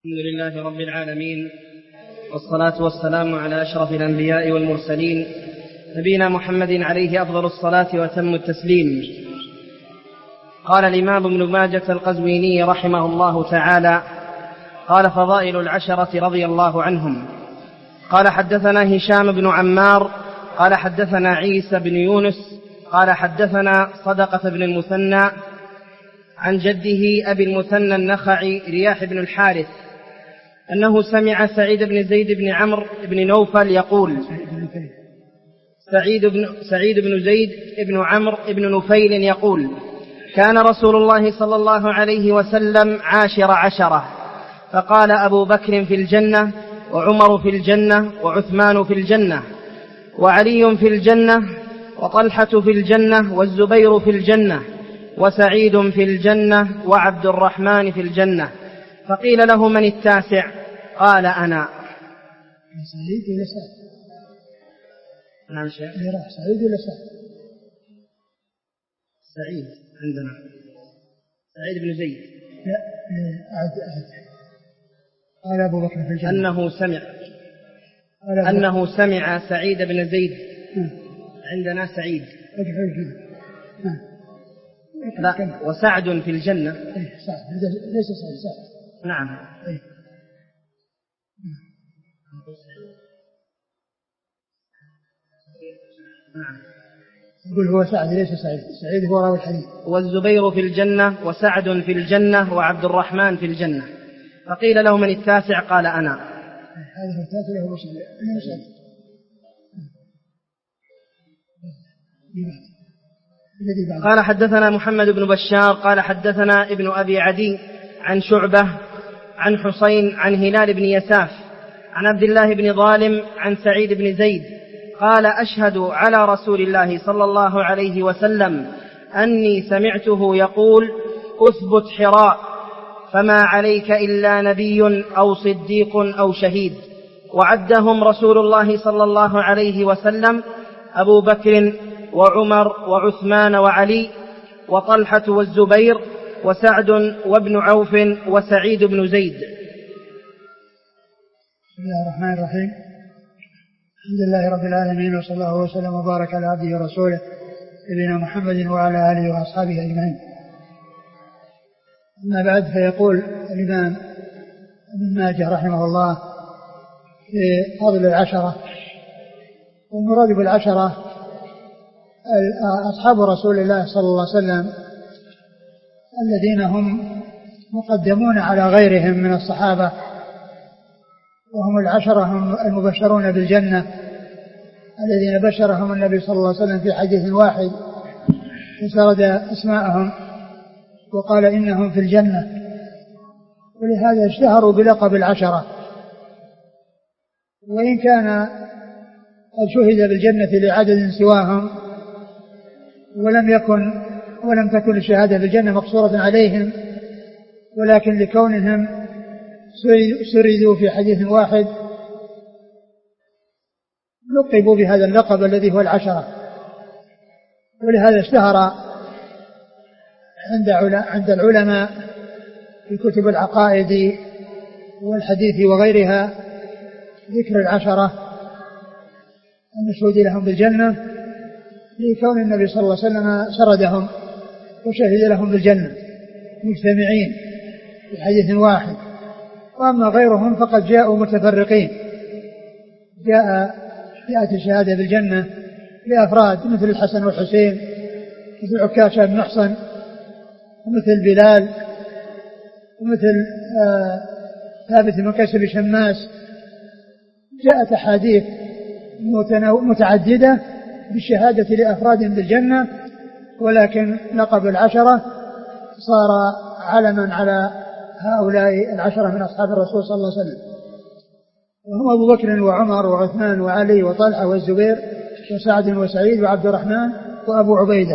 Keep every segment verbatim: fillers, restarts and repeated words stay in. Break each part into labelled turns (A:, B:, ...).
A: الحمد لله رب العالمين، والصلاة والسلام على أشرف الأنبياء والمرسلين، نبينا محمد عليه أفضل الصلاة وأتم التسليم. قال الإمام ابن ماجة القزويني رحمه الله تعالى: قال فضائل العشرة رضي الله عنهم. قال حدثنا هشام بن عمار قال حدثنا عيسى بن يونس قال حدثنا صدقة بن المثنى عن جده أبي المثنى النخعي رياح بن الحارث أنه سمع سعيد بن زيد بن عمرو بن نوفل يقول: سعيد بن, سعيد بن زيد بن عمرو بن نفيل يقول: كان رسول الله صلى الله عليه وسلم عاشر عشرة، فقال أبو بكر في الجنة، وعمر في الجنة، وعثمان في الجنة، وعلي في الجنة، وطلحة في الجنة، والزبير في الجنة، وسعيد في الجنة، وعبد الرحمن في الجنة. فقيل له: من التاسع؟ قال: أنا.
B: سعيد ولا سعد؟
A: نعم شيخ.
B: سعيد ولا سعد؟
A: سعيد عندنا سعيد بن زيد.
B: لا أعد أعد. قال أبو بكر في الجنة
A: أنه سمع أنه سمع سعيد بن زيد. م. عندنا سعيد.
B: م.
A: لا، وسعد في الجنة.
B: إيه سعد، ليس سعد سعد.
A: نعم.
B: إيه.
A: نعم.
B: يقول هو سعد ليس سعيد، سعيد هو راوي الحديث.
A: والزبير في الجنة، وسعد في الجنة، وعبد الرحمن في الجنة. فقيل له: من التاسع؟ قال: أنا.
B: هذا هو التاسع له مسعد.
A: قال حدثنا محمد بن بشار قال حدثنا ابن أبي عدي عن شعبة عن حسين عن هلال بن يساف عن عبد الله بن ظالم عن سعيد بن زيد قال: أشهد على رسول الله صلى الله عليه وسلم أني سمعته يقول: أثبت حراء، فما عليك إلا نبي أو صديق أو شهيد. وعدهم رسول الله صلى الله عليه وسلم: أبو بكر وعمر وعثمان وعلي وطلحة والزبير وسعد وابن عوف وسعيد بن زيد.
B: بسم الله الرحمن الرحيم. الحمد لله رب العالمين، وصلى الله وسلم وبارك على عبده ورسوله نبينا محمد وعلى آله وأصحابه أجمعين. أما بعد، فيقول الإمام ابن ماجه رحمه الله في فضل العشرة. والمراد بالعشرة أصحاب رسول الله صلى الله عليه وسلم الذين هم مقدمون على غيرهم من الصحابة، وهم العشرة هم المبشرون بالجنة الذين بشرهم النبي صلى الله عليه وسلم في حديث واحد، وسرد أسماءهم وقال إنهم في الجنة، ولهذا اشتهروا بلقب العشرة. وإن كان قد شهد بالجنة لعدد سواهم، ولم يكن ولم تكن الشهادة بالجنة مقصورة عليهم، ولكن لكونهم سردوا في حديث واحد لقبوا بهذا اللقب الذي هو العشرة. ولهذا اشتهر عند عند العلماء في كتب العقائد والحديث وغيرها ذكر العشرة المشهود لهم بالجنة، لكون النبي صلى الله عليه وسلم سردهم وشهد لهم بالجنة مجتمعين في حديث واحد. وأما غيرهم فقد جاءوا متفرقين، جاء جاءت الشهادة بالجنة لأفراد مثل الحسن والحسين، مثل عكاشة بن محصن، ومثل بلال، ومثل آه ثابت بن قيس بن شماس. جاءت أحاديث متعددة بالشهادة لأفراد بالجنة، ولكن لقب العشرة صار علما على هؤلاء العشرة من أصحاب الرسول صلى الله عليه وسلم، وهم أبو بكر وعمر وعثمان وعلي وطلحة والزبير وسعد وسعيد وعبد الرحمن وأبو عبيدة.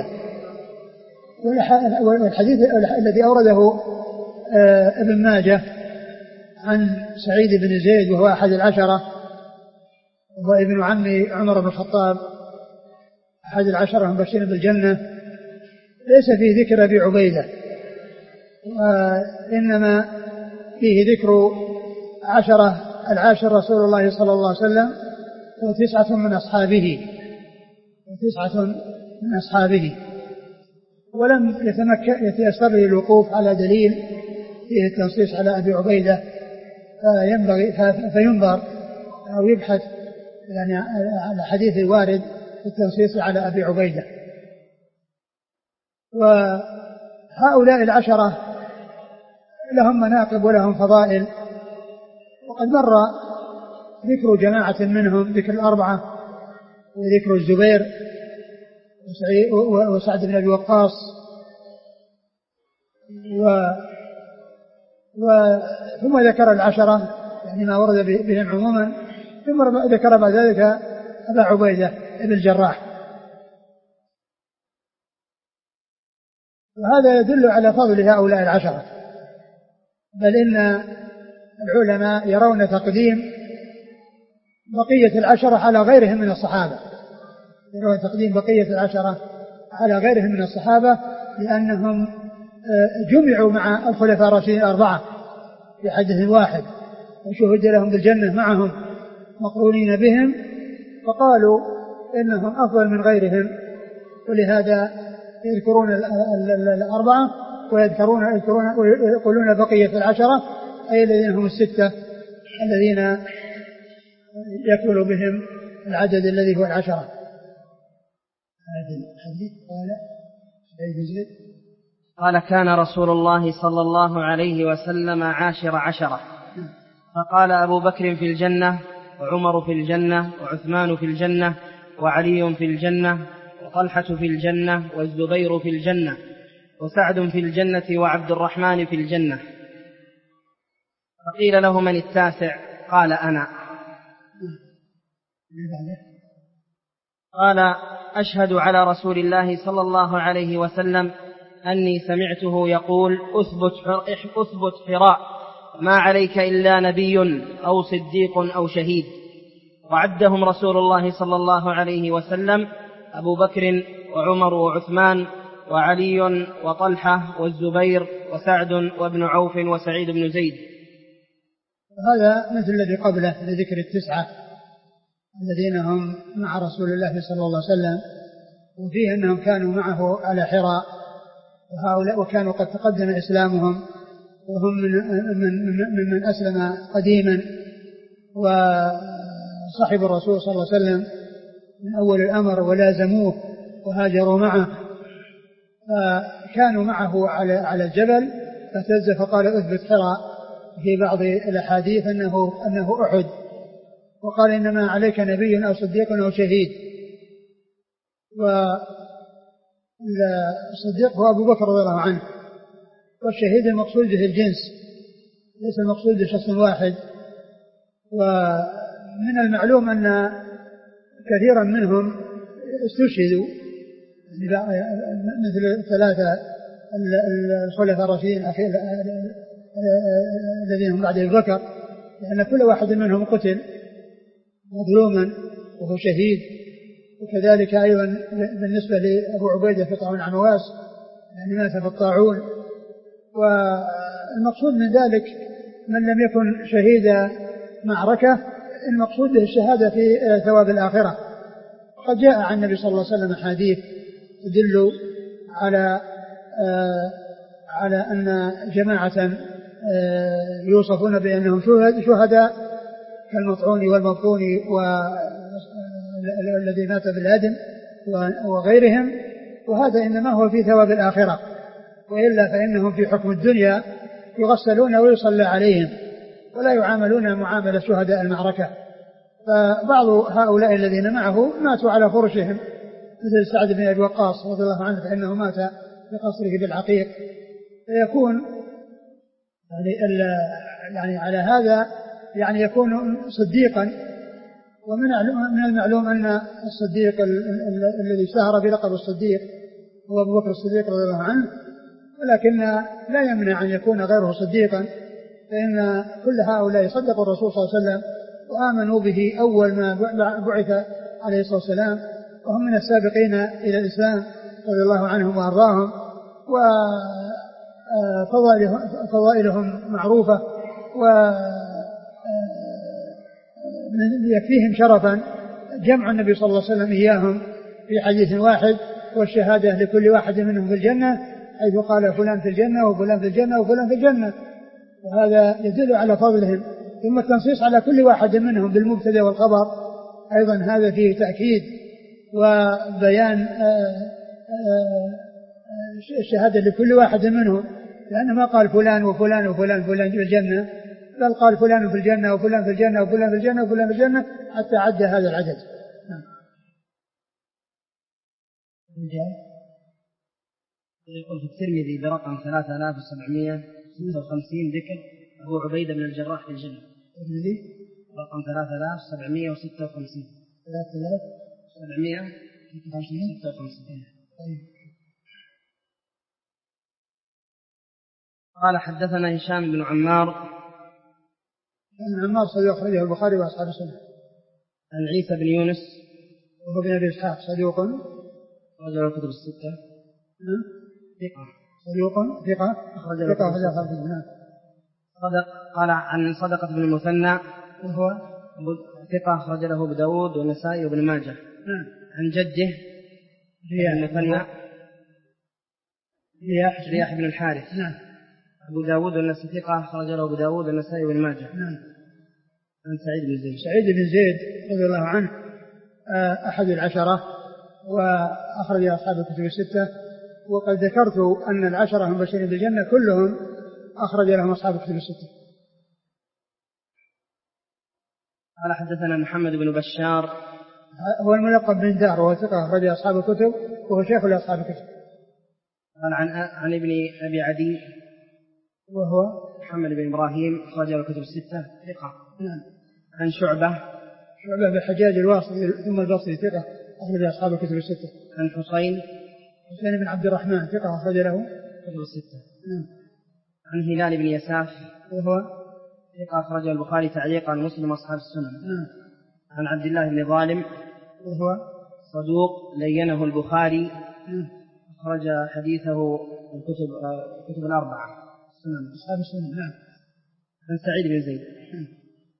B: والحديث الذي أورده ابن ماجه عن سعيد بن زيد وهو أحد العشرة وابن عم عمر بن الخطاب أحد العشرة المبشرين بالجنة، ليس فيه ذكر أبي عبيدة، وإنما فيه ذكر عشرة العاشر رسول الله صلى الله عليه وسلم وتسعة من أصحابه وتسعة من أصحابه ولم يتمكن يتيسر الوقوف على دليل فيه التنصيص على أبي عبيدة فينبغي فينظر أو يبحث يعني على حديث الوارد في التنصيص على أبي عبيدة. وهؤلاء العشرة لهم مناقب ولهم فضائل، وقد مر ذكر جماعة منهم، ذكر الأربعة وذكر الزبير وسعد بن أبي وقاص و ثم ذكر العشرة يعني ما ورد بهم عموما، ثم ذكر بعد ذلك أبا عبيدة بن الجراح. وهذا يدل على فضل هؤلاء العشرة، بل إن العلماء يرون تقديم بقية العشرة على غيرهم من الصحابة، يرون تقديم بقية العشرة على غيرهم من الصحابة لأنهم جمعوا مع الخلفاء الراشدين الأربعة في حديث واحد وشهد لهم بالجنة معهم مقرونين بهم، فقالوا إنهم أفضل من غيرهم، ولهذا يذكرون الأربعة ويذكرون ويقولون بقية العشرة أي الذين هم الستة الذين يكمل بهم العدد الذي هو العشرة.
A: قال كان رسول الله صلى الله عليه وسلم عاشر عشرة، فقال أبو بكر في الجنة، وعمر في الجنة، وعثمان في الجنة، وعلي في الجنة، وطلحة في الجنة، والزبير في الجنة، وسعد في الجنة، وعبد الرحمن في الجنة. فقيل له من التاسع؟ قال أنا. قال أشهد على رسول الله صلى الله عليه وسلم أني سمعته يقول أثبت أثبت حراء ما عليك إلا نبي أو صديق أو شهيد. وعدهم رسول الله صلى الله عليه وسلم أبو بكر وعمر وعثمان وعلي وطلحة والزبير وسعد وابن عوف وسعيد بن زيد.
B: هذا مثل الذي قبله لذكر التسعة الذين هم مع رسول الله صلى الله عليه وسلم، وفيه أنهم كانوا معه على حراء، وهؤلاء وكانوا قد تقدم إسلامهم وهم من, من, من, من أسلم قديما وصحب الرسول صلى الله عليه وسلم من أول الأمر ولازموه وهاجروا معه، فكانوا معه على على الجبل فاهتز فقال أثبت حراء في بعض الأحاديث أنه, أنه أحد، وقال إنما عليك نبي أو صديق أو شهيد. والصديق هو أبو بكر رضي الله عنه، والشهيد المقصود به الجنس ليس المقصود بشخص واحد. ومن المعلوم أن كثيرا منهم استشهدوا مثل الثلاثة الخلفاء الراشدين الذين هم بعد أبي بكر، لأن كل واحد منهم قتل مظلوما وهو شهيد. وكذلك أيضا بالنسبة لأبو عبيدة في طاعون عمواس يعني مات في الطاعون. والمقصود من ذلك من لم يكن شهيد معركة المقصود به الشهادة في ثواب الآخرة. قد جاء عن النبي صلى الله عليه وسلم حديث تدل على آه على أن جماعة آه يوصفون بأنهم شهداء كالمطعون والمبطون والذي مات بالهدم وغيرهم، وهذا إنما هو في ثواب الآخرة، وإلا فإنهم في حكم الدنيا يغسلون ويصلى عليهم ولا يعاملون معاملة شهداء المعركة. فبعض هؤلاء الذين معه ماتوا على فرشهم مثل سعد بن أبي وقاص رضي الله عنه فإنه مات في قصره بالعقيق، فيكون يعني, يعني على هذا يعني يكون صديقا. ومن من المعلوم أن الصديق الذي اشتهر بلقب الصديق هو أبو بكر الصديق رضي الله عنه، ولكن لا يمنع أن يكون غيره صديقا، فإن كل هؤلاء صدقوا الرسول صلى الله عليه وسلم وآمنوا به أول ما بعث عليه الصلاة والسلام، وهم من السابقين إلى الإسلام رضي الله عنهم وأرضاهم، وفضائلهم معروفة يكفيهم شرفا جمع النبي صلى الله عليه وسلم إياهم في حديث واحد، والشهادة لكل واحد منهم في الجنة، حيث قال فلان في الجنة وفلان في الجنة وفلان في الجنة، وهذا يدل على فضلهم. ثم التنصيص على كل واحد منهم بالمبتدأ والخبر أيضا هذا فيه تأكيد وبيان الشهادة لكل واحد منهم، لأنه ما قال فلان وفلان وفلان فلان في الجنة، بل قال فلان في الجنة وفلان في الجنة وفلان في الجنة وفلان في الجنة حتى عد هذا العدد. نعم.
A: يقول في الترمذي برقم ثلاثة آلاف وسبعمائة وستة وخمسين ذكر أبو عبيدة بن الجراح في الجنة.
B: الترمذي
A: رقم ثلاثة آلاف وسبعمائة وستة وخمسين.
B: ثلاثة آلاف
A: وسبعمائة وستة وخمسين. قال حدثنا هشام بن عمار.
B: بن عمار صديق أخرجه البخاري وأصحاب السنة.
A: عن عيسى بن يونس
B: وهو بن أبي إسحاق صديق
A: رجل الكتب الستة. ثقة.
B: صديق ثقة أخرج ثقة أخرج أصحاب السنة.
A: صدق. قال عن صدقة بن المثنى
B: وهو
A: ثقة أخرج له أبو داود والنسائي وابن ماجه.
B: نعم.
A: عن جده المثنى
B: رياح
A: رياح بن الحارث.
B: نعم.
A: أبو داود والنسائي ثقة أخرج له أبو داود والنسائي وابن ماجه.
B: نعم.
A: عن سعيد بن زيد.
B: سعيد بن زيد رضي الله عنه أحد العشرة وأخرج أصحاب الكتب الستة، وقد ذكرت أن العشرة المبشرين بالجنة كلهم أخرج لهم أصحاب الكتب الستة.
A: قال حدثنا محمد بن بشار
B: هو الملقب بن دار وهو ثقة أخرج أصحاب الكتب وهو شيخ لأصحاب الكتب.
A: قال عن عن ابن أبي عدي
B: وهو
A: محمد بن إبراهيم أخرج له الكتب الستة ثقة.
B: نعم.
A: عن شعبة
B: شعبة بن الحجاج الواسطي ثم البصري ثقة أخرج أصحاب الكتب الستة.
A: عن حسين
B: حسين بن عبد الرحمن ثقة أخرج له
A: الكتب الستة.
B: نعم.
A: عن هلال بن يساف
B: وهو
A: ثقة أخرجه البخاري تعليقا مسلم أصحاب السنن.
B: نعم.
A: عن عبد الله بن ظالم
B: وهو
A: صدوق لينه البخاري.
B: نعم.
A: أخرج حديثه الكتب الكتب الأربعة
B: السنن أصحاب السنن. نعم.
A: عن سعيد بن زيد.
B: نعم.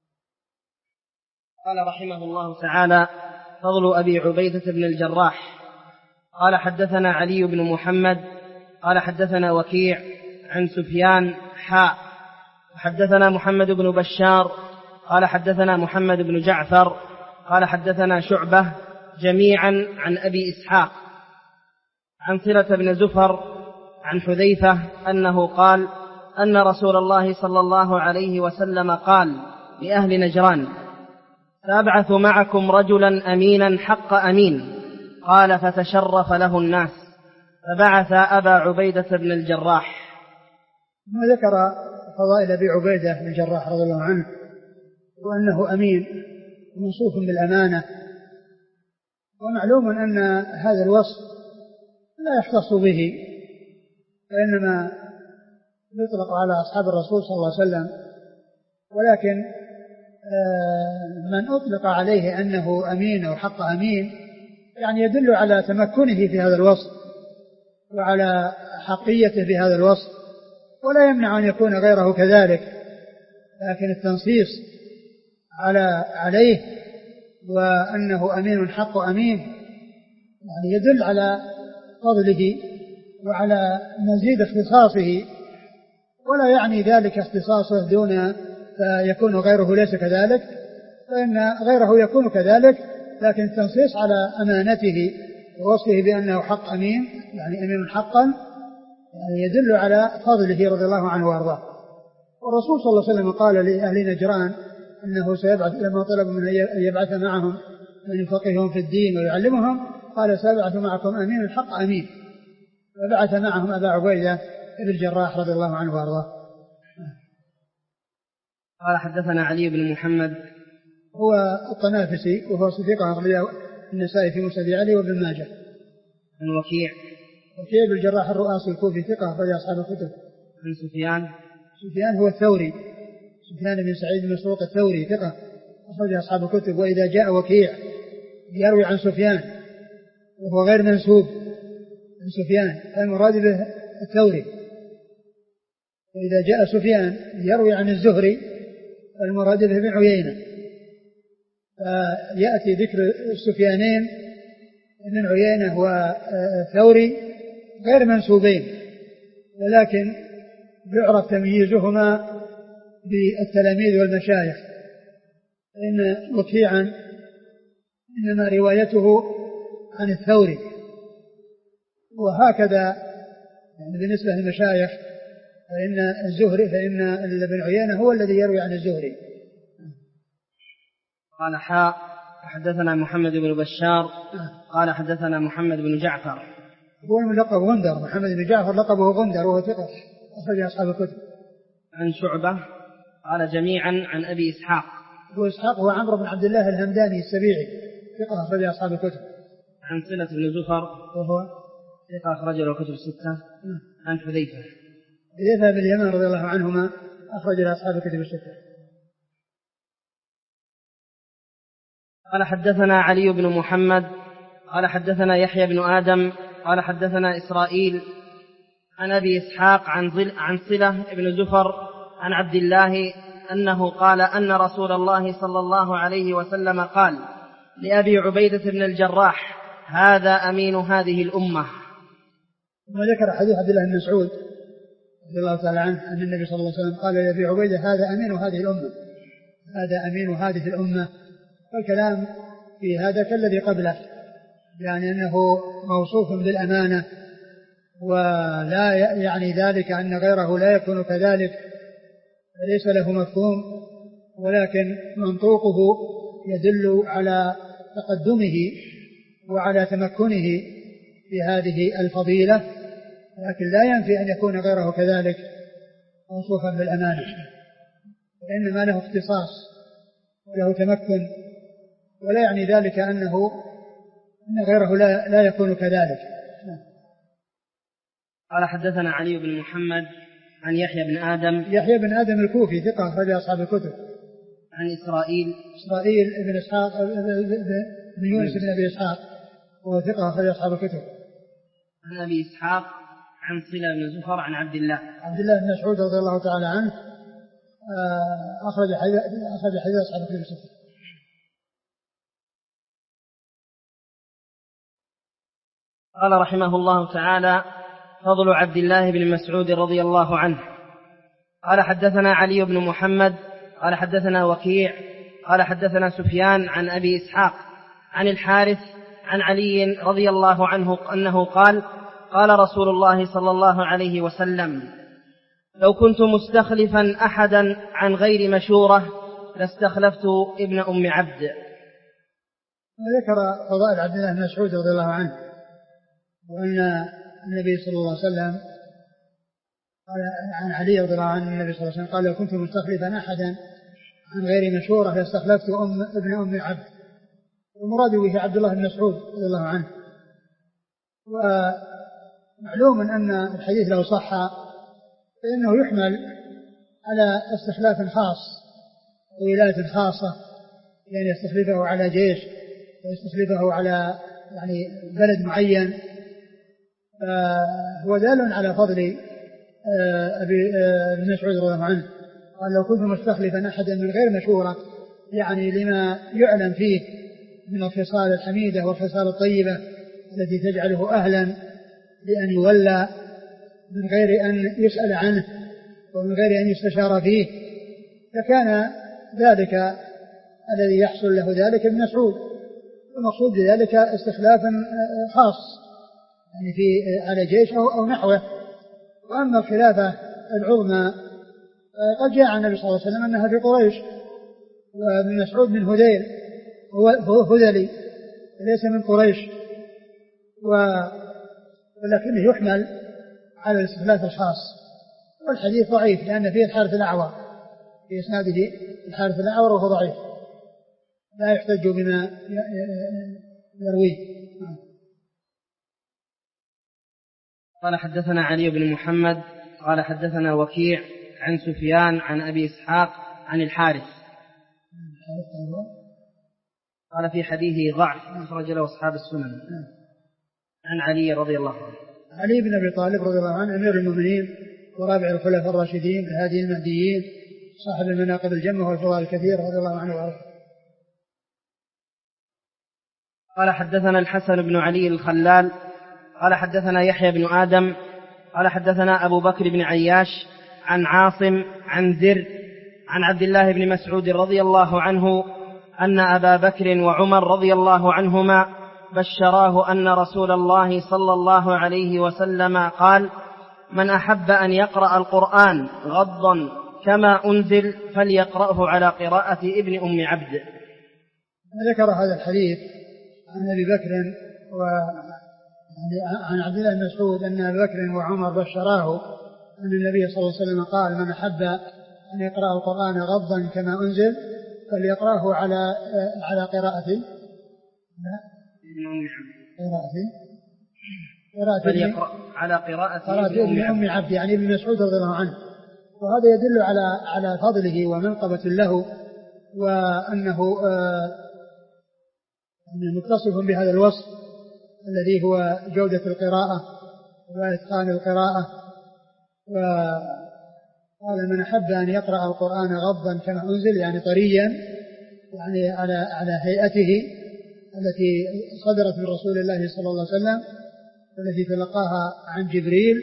A: قال رحمه الله تعالى: فضل أبي عبيدة بن الجراح. قال حدثنا علي بن محمد قال حدثنا وكيع عن سفيان حاء حدثنا محمد بن بشار قال حدثنا محمد بن جعفر قال حدثنا شعبة جميعا عن أبي إسحاق عن صلة بن زفر عن حذيفة أنه قال أن رسول الله صلى الله عليه وسلم قال لأهل نجران: سأبعث معكم رجلا أمينا حق أمين. قال: فتشرف له الناس فبعث أبا عبيدة بن الجراح.
B: ما ذكر فضائل أبي عبيدة بن الجراح رضي الله عنه وأنه أمين وموصوف بالأمانة، ومعلوم أن هذا الوصف لا يختص به، وإنما يطلق على أصحاب الرسول صلى الله عليه وسلم، ولكن من أطلق عليه أنه أمين أو حق أمين يعني يدل على تمكنه في هذا الوصف وعلى حقيته في هذا الوصف، ولا يمنع أن يكون غيره كذلك، لكن التنصيص على عليه وأنه أمين حق أمين يعني يدل على فضله وعلى مزيد اختصاصه، ولا يعني ذلك اختصاصه دون فيكون غيره ليس كذلك، فإن غيره يكون كذلك، لكن التنصيص على أمانته ووصفه بأنه حق أمين يعني أمين حقا يعني يدل على فضله رضي الله عنه وأرضاه. والرسول صلى الله عليه وسلم قال لأهل نجران أنه سيبعث لما طلب من أن يبعث معهم من يفقههم في الدين ويعلمهم، قال: سيبعث معكم أمين حق أمين، فبعث معهم أبا عبيدة بن الجراح رضي الله عنه وأرضاه.
A: قال حدثنا علي بن محمد
B: هو الطنافسي وهو صديق أخرجه النسائي في مسند علي وابن ماجه.
A: عن وكيع
B: وكيع بن الجراح الرؤاسي الكوفي ثقة أخرج أصحاب الكتب.
A: عن سفيان
B: سفيان هو الثوري سفيان بن سعيد بن مسروق الثوري ثقة أخرج أصحاب الكتب. وإذا جاء وكيع يروي عن سفيان وهو غير منسوب عن سفيان فالمراد به الثوري، وإذا جاء سفيان يروي عن الزهري فالمراد به بن عيينة، فيأتي ذكر السفيانين ابن عيينة والثوري غير منسوبين، ولكن يعرف تمييزهما بالتلاميذ والمشايخ، فإن وكيعا إنما روايته عن الثوري، وهكذا يعني بالنسبة للمشايخ فإن الزهري فإن ابن عيينة هو الذي يروي عن الزهري.
A: قال حاء حدثنا محمد بن بشار قال حدثنا محمد بن جعفر
B: هو الملقب غندر، محمد بن جعفر لقبه غندر وهو ثقة أخرج أصحاب الكتب.
A: عن شعبة قال جميعا عن أبي إسحاق،
B: أبو إسحاق هو عمرو بن عبد الله الهمداني السبيعي ثقة أخرج أصحاب الكتب.
A: عن صلة بن زفر
B: وهو
A: ثقة أخرج له الكتب الستة. عن حذيفة
B: حذيفة بن اليمان رضي الله عنهما أخرج له أصحاب الكتب الستة.
A: قال حدثنا علي بن محمد قال حدثنا يحيى بن آدم قال حدثنا إسرائيل عن أبي إسحاق عن, عن صلة بن زفر عن عبد الله أنه قال أن رسول الله صلى الله عليه وسلم قال لأبي عبيدة بن الجراح هذا أمين هذه الأمة.
B: وذكر حديث عبد الله بن مسعود رضي الله تعالى عنه أن النبي صلى الله عليه وسلم قال لأبي عبيدة هذا أمين هذه الأمة، هذا أمين هذه الأمة. فالكلام في هذا كالذي قبله، يعني أنه موصوف بالأمانة، ولا يعني ذلك أن غيره لا يكون كذلك، فليس له مفهوم، ولكن منطوقه يدل على تقدمه وعلى تمكنه في هذه الفضيلة، لكن لا ينفي أن يكون غيره كذلك موصوفا بالأمانة، وإنما له اختصاص وله تمكن، ولا يعني ذلك أنه أن غيره لا, لا يكون كذلك.
A: قال حدثنا علي بن محمد عن يحيى بن آدم
B: يحيى بن آدم الكوفي ثقة أخرج أصحاب الكتب.
A: عن إسرائيل
B: إسرائيل بن إسحاق بن يونس بن أبي إسحاق وهو ثقة أخرج أصحاب الكتب.
A: عن أبي إسحاق عن صلة بن زفر عن عبد الله
B: عبد الله بن مسعود رضي الله تعالى عنه أخرج حديث أخرج حديث أصحاب الكتب.
A: قال رحمه الله تعالى فضل عبد الله بن مسعود رضي الله عنه. قال حدثنا علي بن محمد قال حدثنا وكيع قال حدثنا سفيان عن أبي إسحاق عن الحارث عن علي رضي الله عنه أنه قال قال رسول الله صلى الله عليه وسلم لو كنت مستخلفا أحدا عن غير مشورة لاستخلفت ابن أم عبد.
B: وذكر فضائل عبد الله بن مسعود رضي الله عنه، وأن النبي صلى الله عليه وسلم قال عن علي رضي الله عنه النبي صلى الله عليه وسلم قال لو كنت مستخلفا أحدا عن غير مشورة لاستخلفت أم ابن أم عبد، والمراد به عبد الله بن مسعود رضي الله عنه. ومعلوم أن الحديث لو صح فإنه يحمل على استخلاف خاص وولاية خاصة، يعني يستخلفه على جيش ويستخلفه على يعني بلد معين، فهو دال على فضل أبي بن مسعود رضي الله عنه. قال لو كنت مستخلفا أحدا من غير مشورة، يعني لما يعلم فيه من الخصال الحميدة والخصال الطيبة التي تجعله أهلا لأن يولى من غير أن يسأل عنه ومن غير أن يستشار فيه، فكان ذلك الذي يحصل له ذلك ابن مسعود. المقصود بذلك استخلافا خاص يعني في على جيش أو نحوه. وأما الخلافة العظمى قد جاء عن النبي صلى الله عليه وسلم أنها في قريش، وابن مسعود من هذيل هو هذلي ليس من قريش، ولكنه يحمل على الاستخلاف الخاص. والحديث ضعيف لأن فيه الحارث الأعور في إسناده، الحارث الأعور وهو ضعيف لا يحتج بما يرويه.
A: قال حدثنا علي بن محمد قال حدثنا وكيع عن سفيان عن أبي إسحاق عن الحارث قال في حديثه ضعف أخرج له أصحاب السنن. عن علي رضي الله عنه
B: علي بن أبي طالب رضي الله عنه أمير المؤمنين ورابع الخلفاء الراشدين الهادي المهديين صاحب المناقب الجمة والفضائل الكثير رضي الله عنه وارضاه.
A: قال حدثنا الحسن بن علي الخلال قال حدثنا يحيى بن آدم قال حدثنا أبو بكر بن عياش عن عاصم عن زر عن عبد الله بن مسعود رضي الله عنه أن أبا بكر وعمر رضي الله عنهما بشراه أن رسول الله صلى الله عليه وسلم قال: من أحب أن يقرأ القرآن غضا كما أنزل فليقرأه على قراءة ابن أم عبد.
B: ذكر هذا الحديث عن أبي بكر وعن عبد الله بن مسعود أن أبي بكر وعمر بشراه أن النبي صلى الله عليه وسلم قال: من أحب أن يقرأ القرآن غضا كما أنزل فليقرأه على على قراءة
A: فليقرأ على قراءة
B: ابن أم عبد، يعني ابن مسعود رضي الله عنه. وهذا يدل على على فضله ومنقبة له، وأنه متصف بهذا الوصف الذي هو جودة القراءة وإتقان القراءة. وقال: من أحب أن يقرأ القرآن غضا كما أنزل، يعني طريا، يعني على على هيئته التي صدرت من رسول الله صلى الله عليه وسلم والتي تلقاها عن جبريل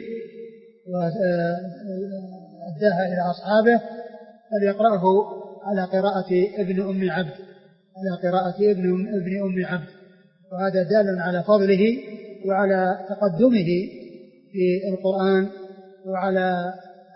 B: وأداها إلى أصحابه، فليقرأه على قراءة ابن أم عبد على قراءة ابن ابن أم عبد. وهذا دال على فضله وعلى تقدمه في القرآن وعلى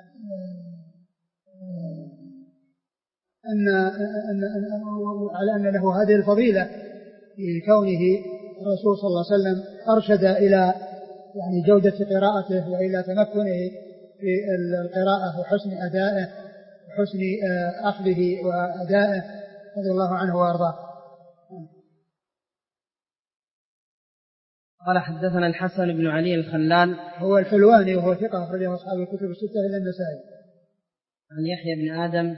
B: أن أن على أن له هذه الفضيلة في كونه الرسول صلى الله عليه وسلم أرشد إلى يعني جودة قراءته وإلى تمكنه في القراءة وحسن أدائه وحسن أخذه وأدائه رضي الله عنه وأرضاه.
A: قال حدثنا الحسن بن علي الخلال
B: هو الحلواني وهو ثقة أخرجه أصحاب الكتب الستة إلا النسائي.
A: عن يحيى بن آدم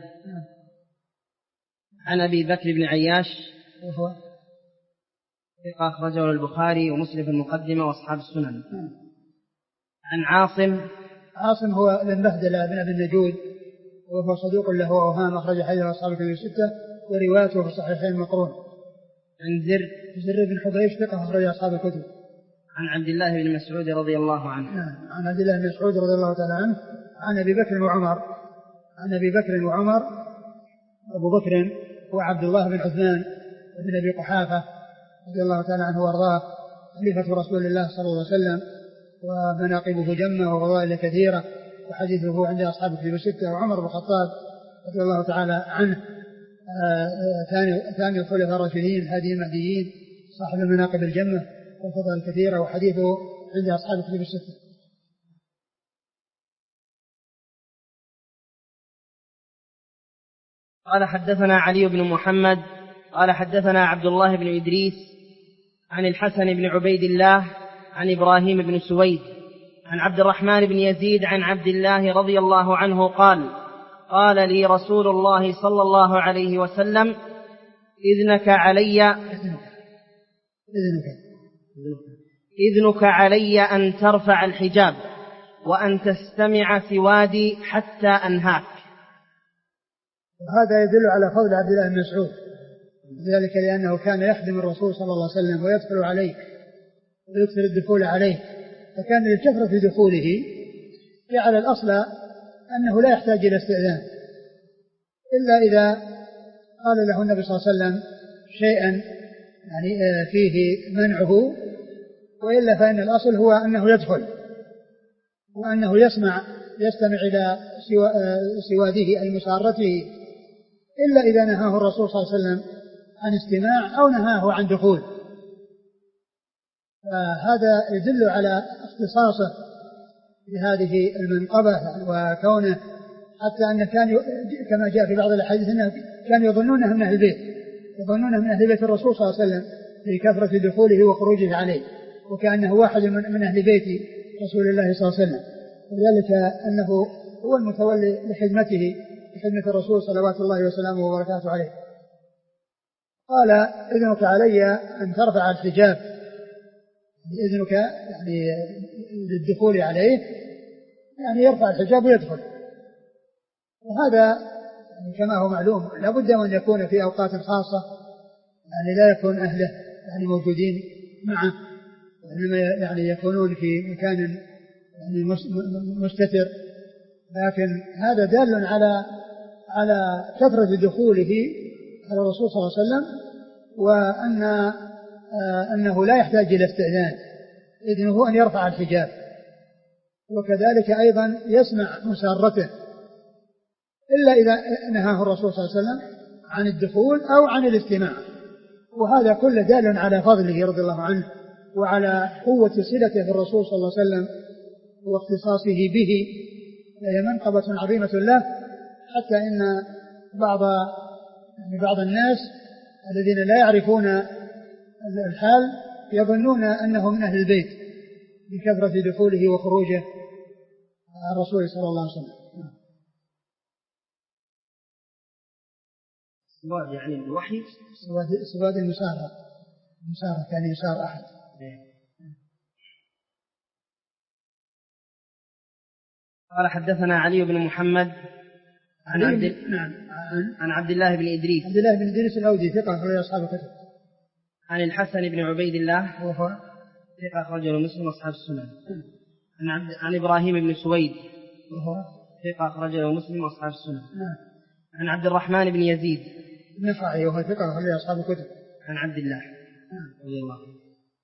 A: عن أبي بكر بن عياش
B: وهو
A: ثقة أخرجه البخاري ومسلم في المقدمة وأصحاب السنن. عن عاصم
B: عاصم هو البهدلة بن أبي النجود وهو صدوق له أوهام، أخرج حديث أصحاب الكتب الستة وروايته في الصحيحين مقرون.
A: عن زر
B: زر بن حبيش ثقة أخرج أصحاب الكتب.
A: عن عبد الله بن مسعود رضي الله عنه.
B: عن عبد الله بن مسعود رضي الله تعالى عنه عن أبي بكر وعمر عن أبي بكر وعمر أبو بكر وعبد الله بن عثمان بن أبي قحافة رضي الله تعالى عنه وارضاه، خليفة رسول الله صلى الله عليه وسلم، ومناقبه جمة وفضائل كثيرة، وحديثه عند أصحاب الكتب الستة. وعمر بن الخطاب رضي الله تعالى عنه ثاني ثاني الخلفاء الراشدين الهاديين المهديين، صاحب المناقب الجمة والفضائل الكثيرة، وحديثه عند أصحاب الكتب الستة.
A: قال حدثنا علي بن محمد قال حدثنا عبد الله بن إدريس عن الحسن بن عبيد الله عن إبراهيم بن سويد عن عبد الرحمن بن يزيد عن عبد الله رضي الله عنه قال: قال لي رسول الله صلى الله عليه وسلم: إذنك علي
B: إذنك,
A: إذنك علي أن ترفع الحجاب وأن تستمع سوادي حتى أنهاك.
B: وهذا يدل على فضل عبد الله بن مسعود، ذلك لأنه كان يخدم الرسول صلى الله عليه وسلم ويدخل عليه ويكثر الدخول عليه، فكان لكثرة دخوله جعل الأصل أنه لا يحتاج إلى استئذان إلا إذا قال له النبي صلى الله عليه وسلم شيئا يعني فيه منعه، وإلا فإن الأصل هو أنه يدخل وأنه يسمع يستمع إلى سواده أي مسارته، إلا إذا نهاه الرسول صلى الله عليه وسلم عن استماع أو نهاه عن دخول. فهذا يدل على اختصاصه بهذه المنقبة وكونه، حتى أن كان كما جاء في بعض الأحاديث أنه كانوا يظنونه من أهل البيت يظنونه من أهل بيت الرسول صلى الله عليه وسلم في كثرة دخوله وخروجه عليه، وكأنه واحد من أهل بيت رسول الله صلى الله عليه وسلم، وذلك أنه هو المتولي لخدمته لخدمة الرسول صلوات الله وسلامه وبركاته عليه. قال: إذنك علي أن ترفع الحجاب، إذنك يعني للدخول عليه، يعني يرفع الحجاب ويدخل. وهذا يعني كما هو معلوم لا بد أن يكون في أوقات خاصة، يعني لا يكون أهله يعني موجودين معه، وإنما يعني يكونون في مكان يعني مستتر، لكن هذا دال على على كثرة دخوله على الرسول صلى الله عليه وسلم، وأن آه أنه لا يحتاج إلى استئذان، إذنه أن يرفع الحجاب، وكذلك أيضا يسمع مسارته إلا إذا نهاه الرسول صلى الله عليه وسلم عن الدخول أو عن الاستماع. وهذا كله دال على فضله رضي الله عنه وعلى قوة صلته بالرسول صلى الله عليه وسلم واختصاصه به، هي منقبة عظيمة له، حتى إن بعض يعني بعض الناس الذين لا يعرفون الحال يظنون أنه من أهل البيت بكثرة دخوله وخروجه على الرسول صلى الله عليه وسلم.
A: سواد يعني الوحي،
B: سواد, سواد المسارة، المسارة كان يسار أحد.
A: قال حدثنا علي بن محمد عن عبد
B: نعم
A: عن, عن عبد الله بن إدريس
B: عبد الله بن إدريس الأودي ثقة أخرجه أصحاب الكتب.
A: عن الحسن بن عبيد الله
B: وهو
A: ثقة أخرجه مسلم وأصحاب السنن. عن عبد عن إبراهيم بن سويد
B: وهو
A: ثقة أخرجه مسلم وأصحاب السنن.
B: نعم.
A: عن عبد الرحمن بن يزيد
B: النخعي وهو ثقة أخرجه أصحاب الكتب.
A: عن عبد الله رضي الله عنه.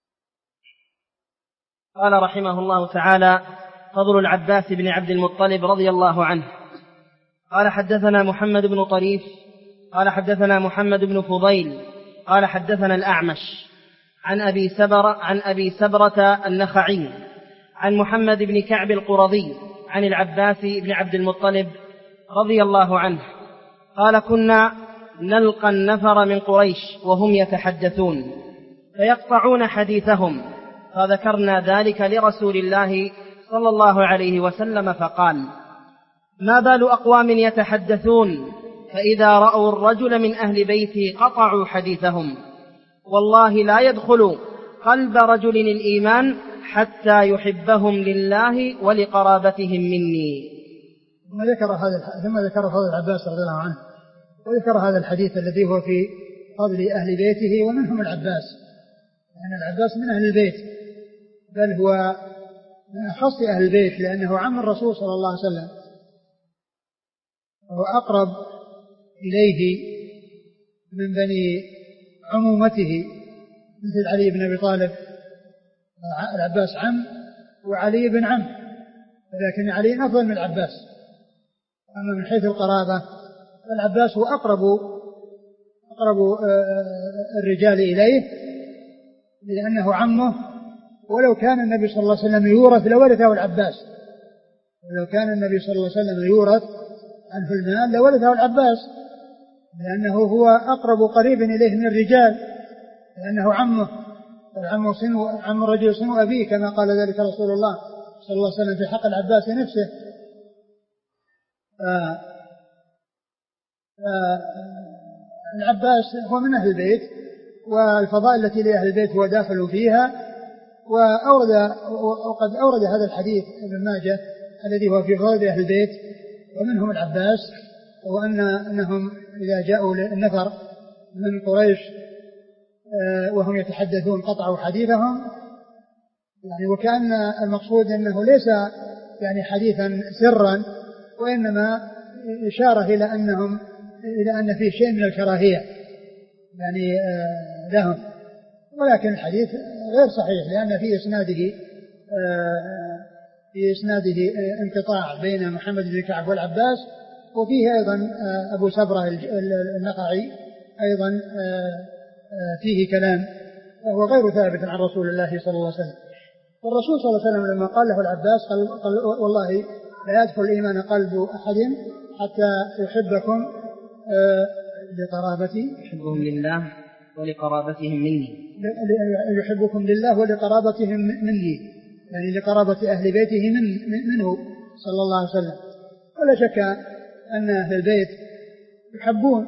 A: قال رحمه الله تعالى: فضل العباس بن عبد المطلب رضي الله عنه. قال حدثنا محمد بن طريف قال حدثنا محمد بن فضيل قال حدثنا الأعمش عن أبي سبر عن أبي سبرة النخعي عن محمد بن كعب القرظي عن العباس بن عبد المطلب رضي الله عنه قال: كنا نلقى النفر من قريش وهم يتحدثون فيقطعون حديثهم، فذكرنا ذلك لرسول الله صلى الله عليه وسلم فقال: ما بال أقوام يتحدثون فإذا رأوا الرجل من أهل بيتي قطعوا حديثهم، والله لا يدخل قلب رجل الإيمان حتى يحبهم لله ولقرابتهم مني.
B: ثم ذكر هذا ثم ذكر فضل العباس رضي الله عنه، وذكر هذا الحديث الذي هو في فضل أهل بيته ومنهم العباس، يعني العباس من أهل البيت، بل هو من أخص أهل البيت لأنه عم الرسول صلى الله عليه وسلم، وهو أقرب إليه من بني عمومته، مثل علي بن أبي طالب. العباس عم وعلي بن عم، لكن علي أفضل من العباس. أما من حيث القرابة العباس هو أقرب أقرب الرجال إليه لأنه عمه، ولو كان النبي صلى الله عليه وسلم يورث لورثه العباس، ولو كان النبي صلى الله عليه وسلم يورث عنه المال لورثه العباس، لأنه هو أقرب قريب إليه من الرجال، لأنه عمه، والعم سن عم الرجل سن أبيه كما قال ذلك رسول الله صلى الله عليه وسلم في حق العباس نفسه. العباس هو من أهل البيت، والفضائل التي لأهل البيت هو داخل فيها. وأورد وقد أورد هذا الحديث ابن ماجه الذي هو في فضائل أهل البيت ومنهم العباس، وأن أنهم إذا جاءوا النفر من قريش وهم يتحدثون قطعوا حديثهم، يعني وكأن المقصود أنه ليس يعني حديثا سرا، وإنما إشارة إلى أنهم إلى أن فيه شيء من الكراهية يعني لهم، ولكن الحديث غير صحيح لأن في إسناده في إسناده انقطاع بين محمد بن كعب والعباس، وفيه أيضا أبو سبرة النخعي أيضا فيه كلام وهو غير ثابت عن رسول الله صلى الله عليه وسلم. والرسول صلى الله عليه وسلم لما قال له العباس قال, قال والله لا يدخل الإيمان قلب أحد حتى يحبكم لقرابتي
A: يحبهم لله ولقرابتهم مني،
B: يحبكم لله ولقرابتهم مني، يعني لقرابة أهل بيته من منه صلى الله عليه وسلم. ولا شك أن أهل البيت يحبون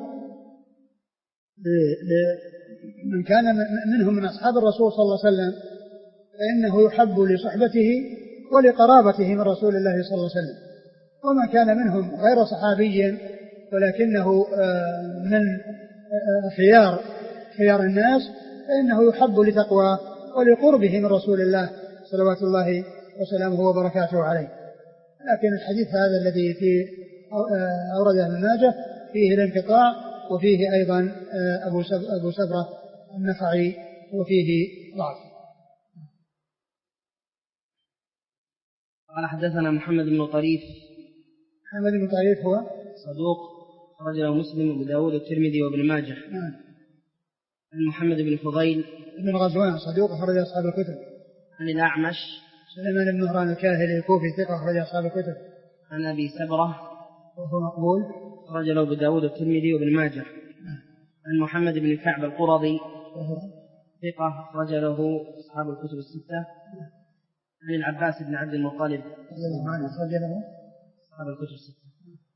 B: من كان منهم من أصحاب الرسول صلى الله عليه وسلم، فإنه يحب لصحبته ولقرابته من رسول الله صلى الله عليه وسلم. وما كان منهم غير صحابي ولكنه من خيار خيار الناس، فإنه يحب لتقواه ولقربه من رسول الله صلوات الله وسلامه وبركاته عليه. لكن الحديث هذا الذي في أورده ابن ماجه فيه الانقطاع وفيه أيضا أبو سبرة النخعي وفيه ضعف.
A: قال حدثنا محمد بن طريف.
B: محمد بن طريف هو
A: صدوق رجله مسلم وابو داود والترمذي وابن ماجه.
B: نعم.
A: عن محمد بن فضيل
B: بن غزوان صدوق أخرج أصحاب الكتب.
A: عن الأعمش
B: سليمان بن مهران الكاهلي الكوفي ثقة أخرج أصحاب الكتب.
A: عن أبي سبرة
B: وهو مقبول
A: رجله ابو داود والترمذي وابن ماجه. عن محمد بن كعب القرظي
B: وهو
A: ثقة رجله أصحاب الكتب الستة. عن العباس بن عبد المطلب
B: رضي الله عنه رجله
A: أصحاب الكتب الستة.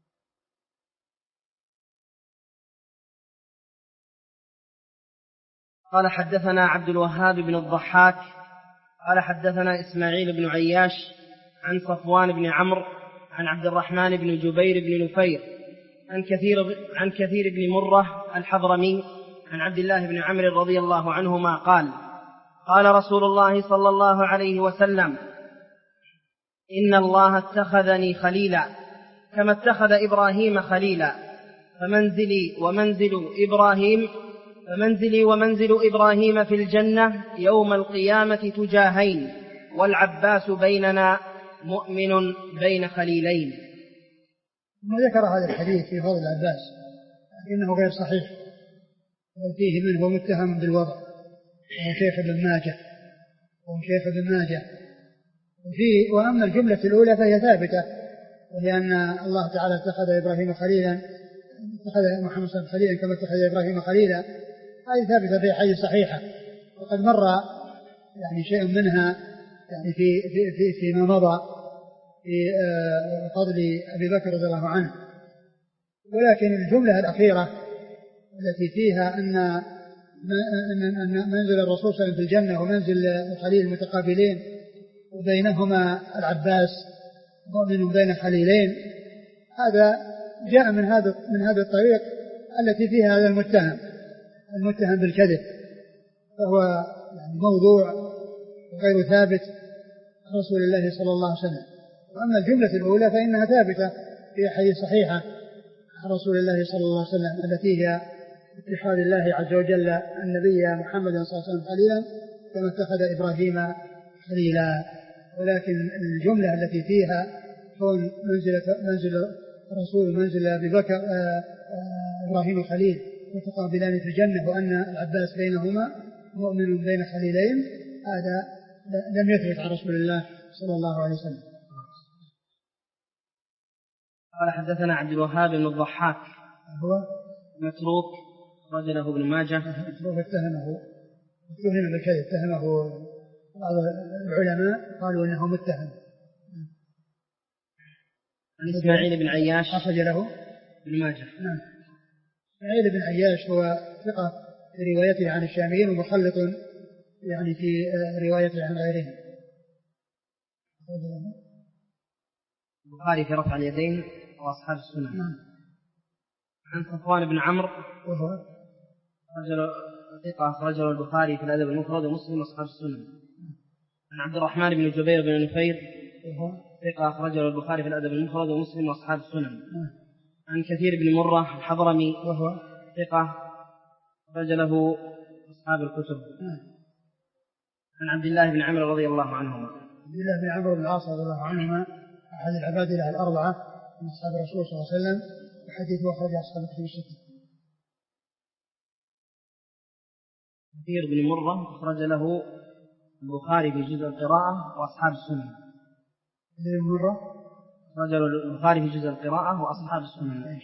A: قال حدثنا عبد الوهاب بن الضحاك قال حدثنا إسماعيل بن عياش عن صفوان بن عمرو عن عبد الرحمن بن جبير بن نفير عن كثير, عن كثير بن مرة الحضرمي عن عبد الله بن عمرو رضي الله عنهما قال قال رسول الله صلى الله عليه وسلم إن الله اتخذني خليلا كما اتخذ إبراهيم خليلا فمنزلي ومنزل إبراهيم فمنزلي ومنزل إبراهيم في الجنة يوم القيامة تجاهين والعباس بيننا مؤمن بين خليلين.
B: ما ذكر هذا الحديث في فضل العباس لكنه غير صحيح وفيه منه متهم بالوضع وهو شيخ ابن ماجه وهو شيخ ابن ماجه وفيه. وأما الجملة الأولى فهي ثابتة وهي أن الله تعالى اتخذ إبراهيم خليلا اتخذ محمد صلى الله عليه وسلم خليلا كما اتخذ إبراهيم خليلا، هذه ثابتة في حديث صحيحة وقد مر يعني شيء منها يعني في في في فيما مضى في فضل أبي بكر رضي الله عنه. ولكن الجملة الأخيرة التي فيها أن أن منزل الرسول صلى الله عليه وسلم في الجنة ومنزل الخليل متقابلين وبينهما العباس مؤمن بين خليلين، هذا جاء من هذا من هذا الطريق التي فيها هذا المتهم المتهم بالكذب، فهو يعني موضوع غير ثابت عن رسول الله صلى الله عليه وسلم. وأما الجملة الأولى فإنها ثابتة في حديث صحيحة عن رسول الله صلى الله عليه وسلم التي هي اتخاذ الله عز وجل النبي محمد صلى الله عليه وسلم خليلا كما اتخذ إبراهيم خليلا. ولكن الجملة التي فيها كون منزل منزل الرسول منزل أبي بكر إبراهيم خليل متقابلان في الجنة وأن العباس بينهما مؤمن بين خليلين، هذا لم يثبت عن رسول الله صلى الله عليه وسلم.
A: قال حدثنا عبد الوهاب بن الضحاك
B: هو
A: متروك رجله ابن ماجه.
B: متروك اتهمه اتهم بالكذب، اتهمه بعض العلماء قالوا انه متهم.
A: عن اسماعيل بن عياش
B: أخرج له
A: ابن ماجه.
B: نعم. اسماعيل بن عياش هو ثقة في روايته عن الشاميين ومخلط يعني في روايته عن غيرهم.
A: البخاري في رفع اليدين وأصحاب السنن.
B: نعم.
A: عن صفوان بن عمرو
B: وهو
A: رجل ثقة رجل البخاري في الأدب المفرد ومسلم وأصحاب السنن. عن عبد الرحمن بن جبير بن نفير
B: وهو
A: ثقة أخرجه البخاري في الأدب المفرد ومسلم وأصحاب السنن. عن كثير بن مرة الحضرمي
B: وهو
A: ثقة رجله أصحاب الكتب. عن عبد الله بن عمرو رضي الله عنهما
B: عبد الله بن عمرو بن العاص رضي الله عنهما أحد العبادلة الأربعة من أصحاب الرسول صلى الله عليه وسلم وحديثه أخرج أصحاب الكتب الستة.
A: كثير بن مرة أخرج له البخاري في جزء القراءة وأصحاب السنن.
B: كثير بن مرة
A: رجل البخاري في جزء القراءة وأصحاب السنن.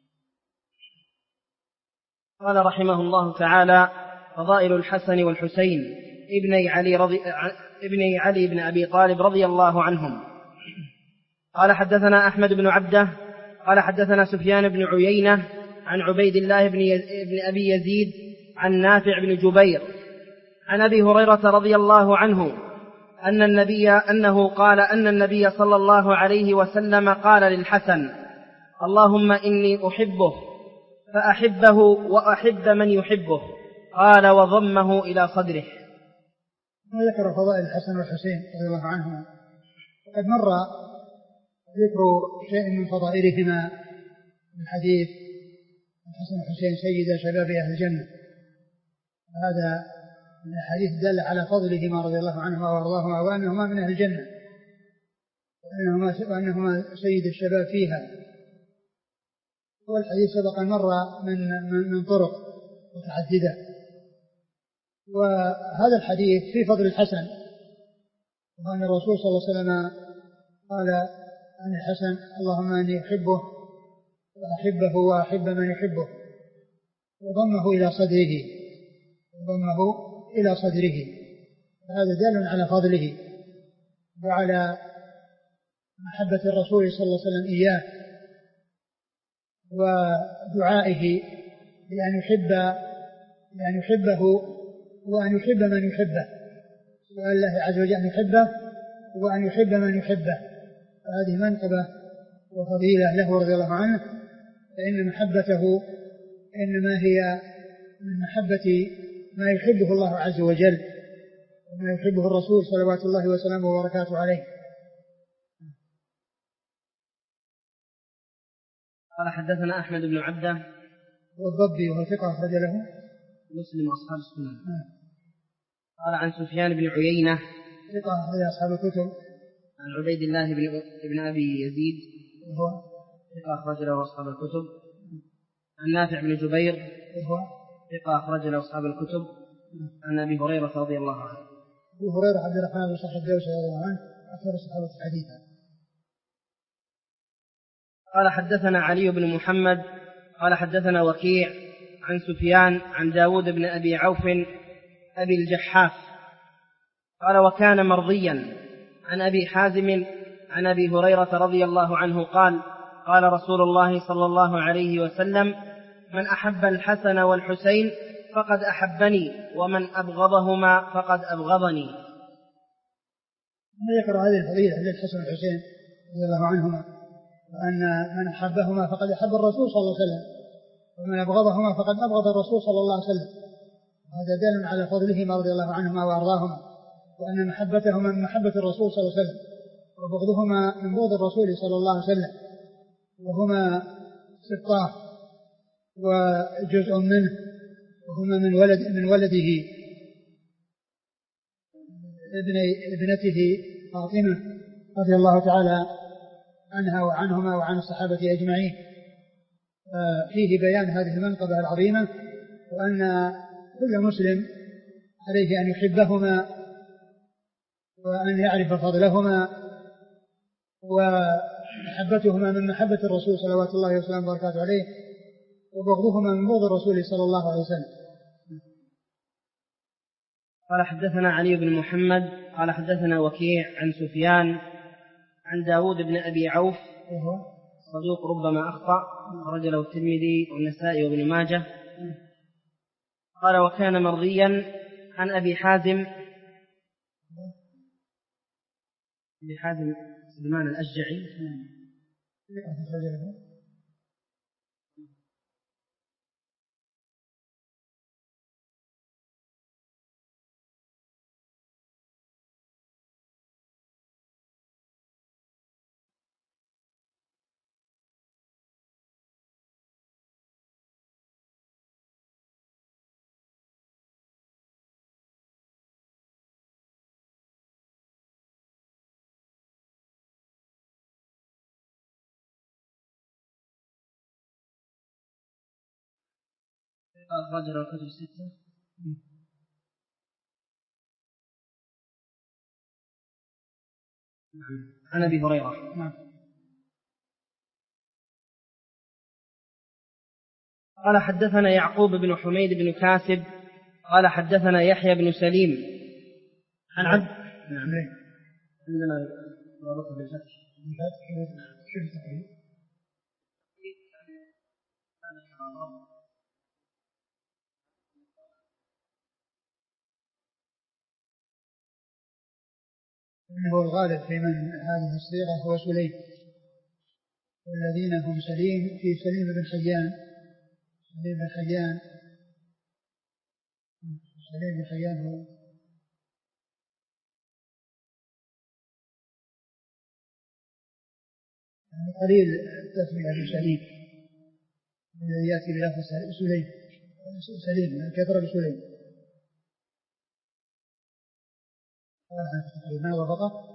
A: قال رحمه الله تعالى: فضائل الحسن والحسين ابني علي رضي ابني علي بن أبي طالب رضي الله عنهم. قال حدثنا أحمد بن عبده قال حدثنا سفيان بن عيينة عن عبيد الله بن, يز... بن أبي يزيد عن نافع بن جبير عن أبي هريرة رضي الله عنه أن النبي أنه قال أن النبي صلى الله عليه وسلم قال للحسن: اللهم إني أحبه فأحبه وأحب من يحبه قال وضمه إلى صدره.
B: وذكر فضائل الحسن والحسين رضي الله عنهما، وقد مر ذكر شيء من فضائلهما من حديث الحسن والحسين سيد شباب أهل الجنة، هذا من الحديث دل على فضلهما رضي الله عنهما وارضاهما وأنهما من أهل الجنة وأنهما, وأنهما سيد الشباب فيها. والحديث سبق مر من, من, من طرق متعددة. وهذا الحديث في فضل الحسن، وأن الرسول صلى الله عليه وسلم قال عن الحسن اللهم أني أحبه وأحبه وأحب من يحبه، وضمه إلى صدره وضمه إلى صدره. هذا دال على فضله وعلى محبة الرسول صلى الله عليه وسلم إياه ودعائه بأن يحب بأن يحبه وأن يحب من يحبه، وأن الله عز وجل يحبه وأن يحب من يحبه. هذه منقبة وفضيلة له رضي الله عنه، فإن محبته إنما هي من محبة ما يحبه الله عز وجل وما يحبه الرسول صلوات الله وسلامه وبركاته عليه.
A: قال حدثنا أحمد بن عبده
B: والضبي وهو ثقة أخرج له
A: مسلم وأصحاب السنن. قال عن سفيان بن عيينة
B: ثقة أخرج أصحاب الكتب.
A: عن عبيد الله بن ابن أبي يزيد
B: وهو
A: ثقة أخرج له أصحاب الكتب. عن نافع بن جبير
B: وهو
A: ثقة أخرج له أصحاب الكتب. عن أبي هريرة رضي الله عنه.
B: أبو هريرة عبد الرحمن بن صخر الدوسي رضي الله عنه أكثر الصحابة حديثا.
A: قال حدثنا علي بن محمد قال حدثنا وكيع عن سفيان عن داود بن أبي عوف أبي الجحاف قال وكان مرضيا عن أبي حازم عن أبي هريرة رضي الله عنه قال قال رسول الله صلى الله عليه وسلم من أحب الحسن والحسين فقد أحبني ومن أبغضهما فقد أبغضني.
B: ذكر هذه الفضيلة للحسن والحسين رضي الله عنهما، وأن من أحبهما فقد أحب الرسول صلى الله عليه وسلم ومن أبغضهما فقد أبغض الرسول صلى الله عليه وسلم. هذا دال على فضلهما رضي الله عنهما وأرضاهما، وأن محبتهما من محبة الرسول صلى الله عليه وسلم وبغضهما من بغض الرسول صلى الله عليه وسلم، وهما سبطاه وجزء منه، وهما من ولد من ولده ابن ابنته فاطمة رضي الله تعالى عنها وعنهما وعن الصحابة أجمعين. فيه بيان هذه المنقبة العظيمة، وأن كل مسلم عليه أن يحبهما وأن يعرف فضلهما، ومحبتهما من محبة الرسول صلوات الله وسلامه وبركاته عليه، وبغضهما من بغض الرسول صلى الله عليه وسلم.
A: قال حدثنا علي بن محمد قال حدثنا وكيع عن سفيان عن داود بن أبي عوف
B: وهو
A: صدوق ربما أخطأ أخرج له الترمذي والنسائي وابن ماجه. قال وكان مرضيا عن أبي حازم أبي حازم سلمان الأشجعي أخرج له الكتب الستة. عن أبي هريرة. قال حدثنا يعقوب بن حميد بن كاسب قال حدثنا يحيى بن سليم عن عبد نعم عندنا رابطه بالفتح
B: إنه الغالب في من هذه الصيغة هو سليم، والذين هم سليم في سليم بن حيان سليم بن حيان سليم بن حيان هو يعني قليل التسمية بسليم، يأتي بلفظ سليم سليم كثر بسليم. ما ضبطه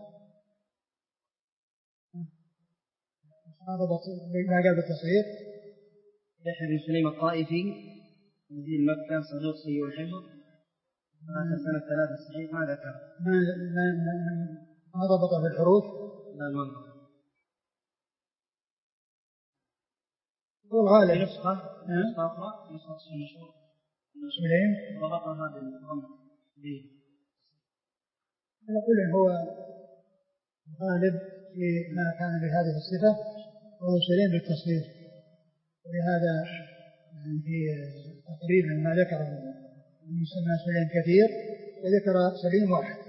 B: ما ضبط ما قال بالتصغير.
A: يحيى بن سليم الطائفي نزيل مكة صدوق سيء الحفظ مات سنة ثلاثة صحيح. ما ذكر
B: ما ما ما ضبطه بالحروف.
A: لا ما ضبط.
B: هو الغالب
A: نسخة نسخة أخرى نسخة مشهور
B: سليم
A: ضبطها بالضم.
B: نقول هو غالب في ما كان بهذه الصفة وهو سليم بالتصغير، ولهذا في تقريبا ما ذكر من يسمى سليم كثير وذكر سليم واحد.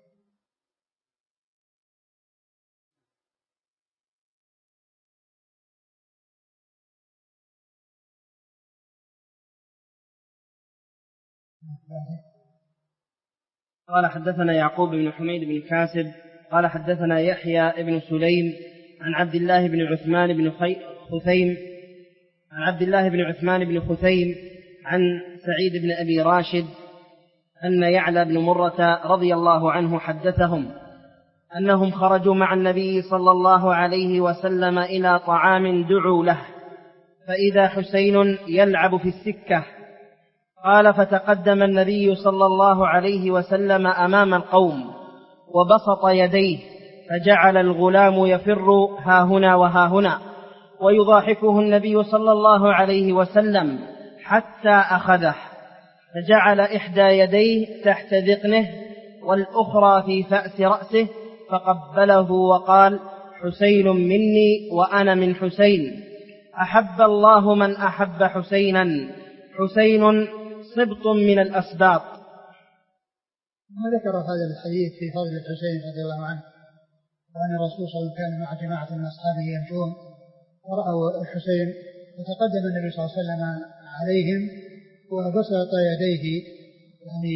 A: قال حدثنا يعقوب بن حميد بن كاسب قال حدثنا يحيى بن سليم عن عبد الله بن عثمان بن خثيم عن عبد الله بن عثمان بن خثيم عن سعيد بن أبي راشد أن يعلى بن مرة رضي الله عنه حدثهم أنهم خرجوا مع النبي صلى الله عليه وسلم إلى طعام دعوا له، فإذا حسين يلعب في السكة. قال فتقدم النبي صلى الله عليه وسلم أمام القوم وبسط يديه، فجعل الغلام يفر ها هنا وها هنا، ويضاحكه النبي صلى الله عليه وسلم حتى أخذه، فجعل إحدى يديه تحت ذقنه والأخرى في فأس رأسه فقبله وقال: حسين مني وأنا من حسين، أحب الله من أحب حسينا، حسين سبط من الأسباط.
B: ما ذكر هذا الحديث في فضل الحسين رضي الله عنه، وأن الرسول صلى الله عليه وسلم كان مع جماعة من أصحابه يمشون ورأوا الحسين، فتقدم النبي صلى الله عليه وسلم عليهم وبسط يديه يعني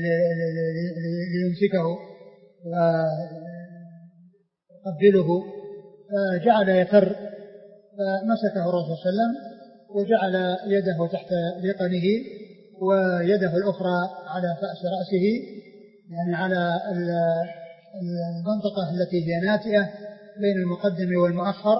B: ليمسكه ويقبله، فجعل يفر فمسكه الرسول صلى الله عليه وسلم وجعل يده تحت ذقنه ويده الأخرى على فأس رأسه، يعني على المنطقة التي هي ناتئة بين المقدم والمؤخر،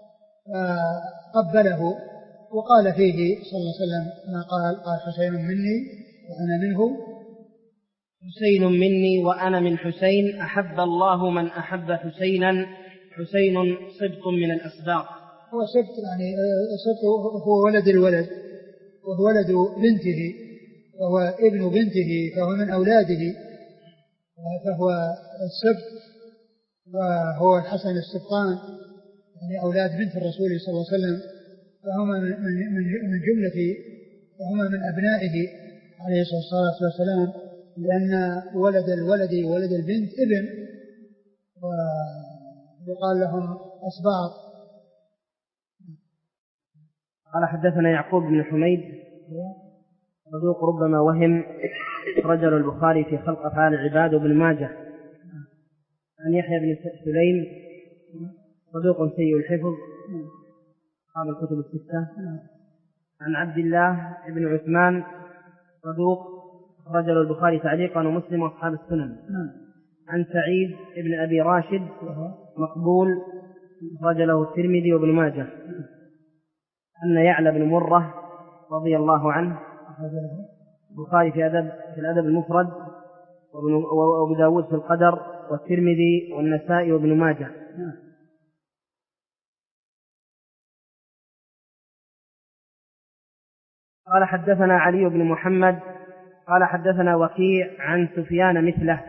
B: فقبله وقال فيه صلى الله عليه وسلم ما قال قال: حسين مني وأنا منه،
A: حسين مني وأنا من حسين، أحب الله من أحب حسينا، حسين سبط من الأسباط.
B: هو سبط يعني سبط هو ولد الولد وهو ولد بنته وهو ابن بنته فهو من أولاده، فهو السبط وهو الحسن السبطان يعني أولاد بنت الرسول صلى الله عليه وسلم، فهما من جملة فهما من أبنائه عليه الصلاة والسلام، لأن ولد الولد ولد البنت ابن، ويقال لهم أسباط.
A: قال حدثنا يعقوب بن حميد صدوق ربما وهم، رجل البخاري في خلق أفعال العباد وابن ماجه. عن يحيى بن سليم صدوق سيء الحفظ أصحاب الكتب الستة. عن عبد الله بن عثمان صدوق رجل البخاري تعليقا ومسلم وأصحاب السنن. عن سعيد بن أبي راشد مقبول رجله الترمذي وابن ماجه. أن يعلى بن مرة رضي الله عنه البخاري في أدب في الأدب المفرد وأبو داود في القدر والترمذي والنسائي وابن ماجه. قال حدثنا علي بن محمد قال حدثنا وكيع عن سفيان مثله.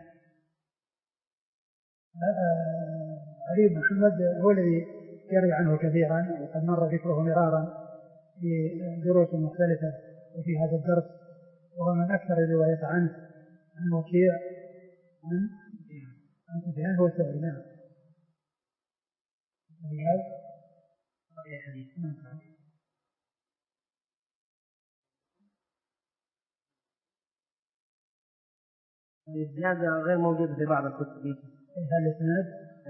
B: علي بن محمد هو الذي يروي عنه كثيرا وقد مر ذكره مرارا في دروس مختلفة وفي هذا الدرس، وهو من أكثر الروايات عنه عن وكيع عن عن سفيان هو الثوري. نعم.
A: الزيادة غير موجودة في بعض الكتب.
B: هذا الإسناد.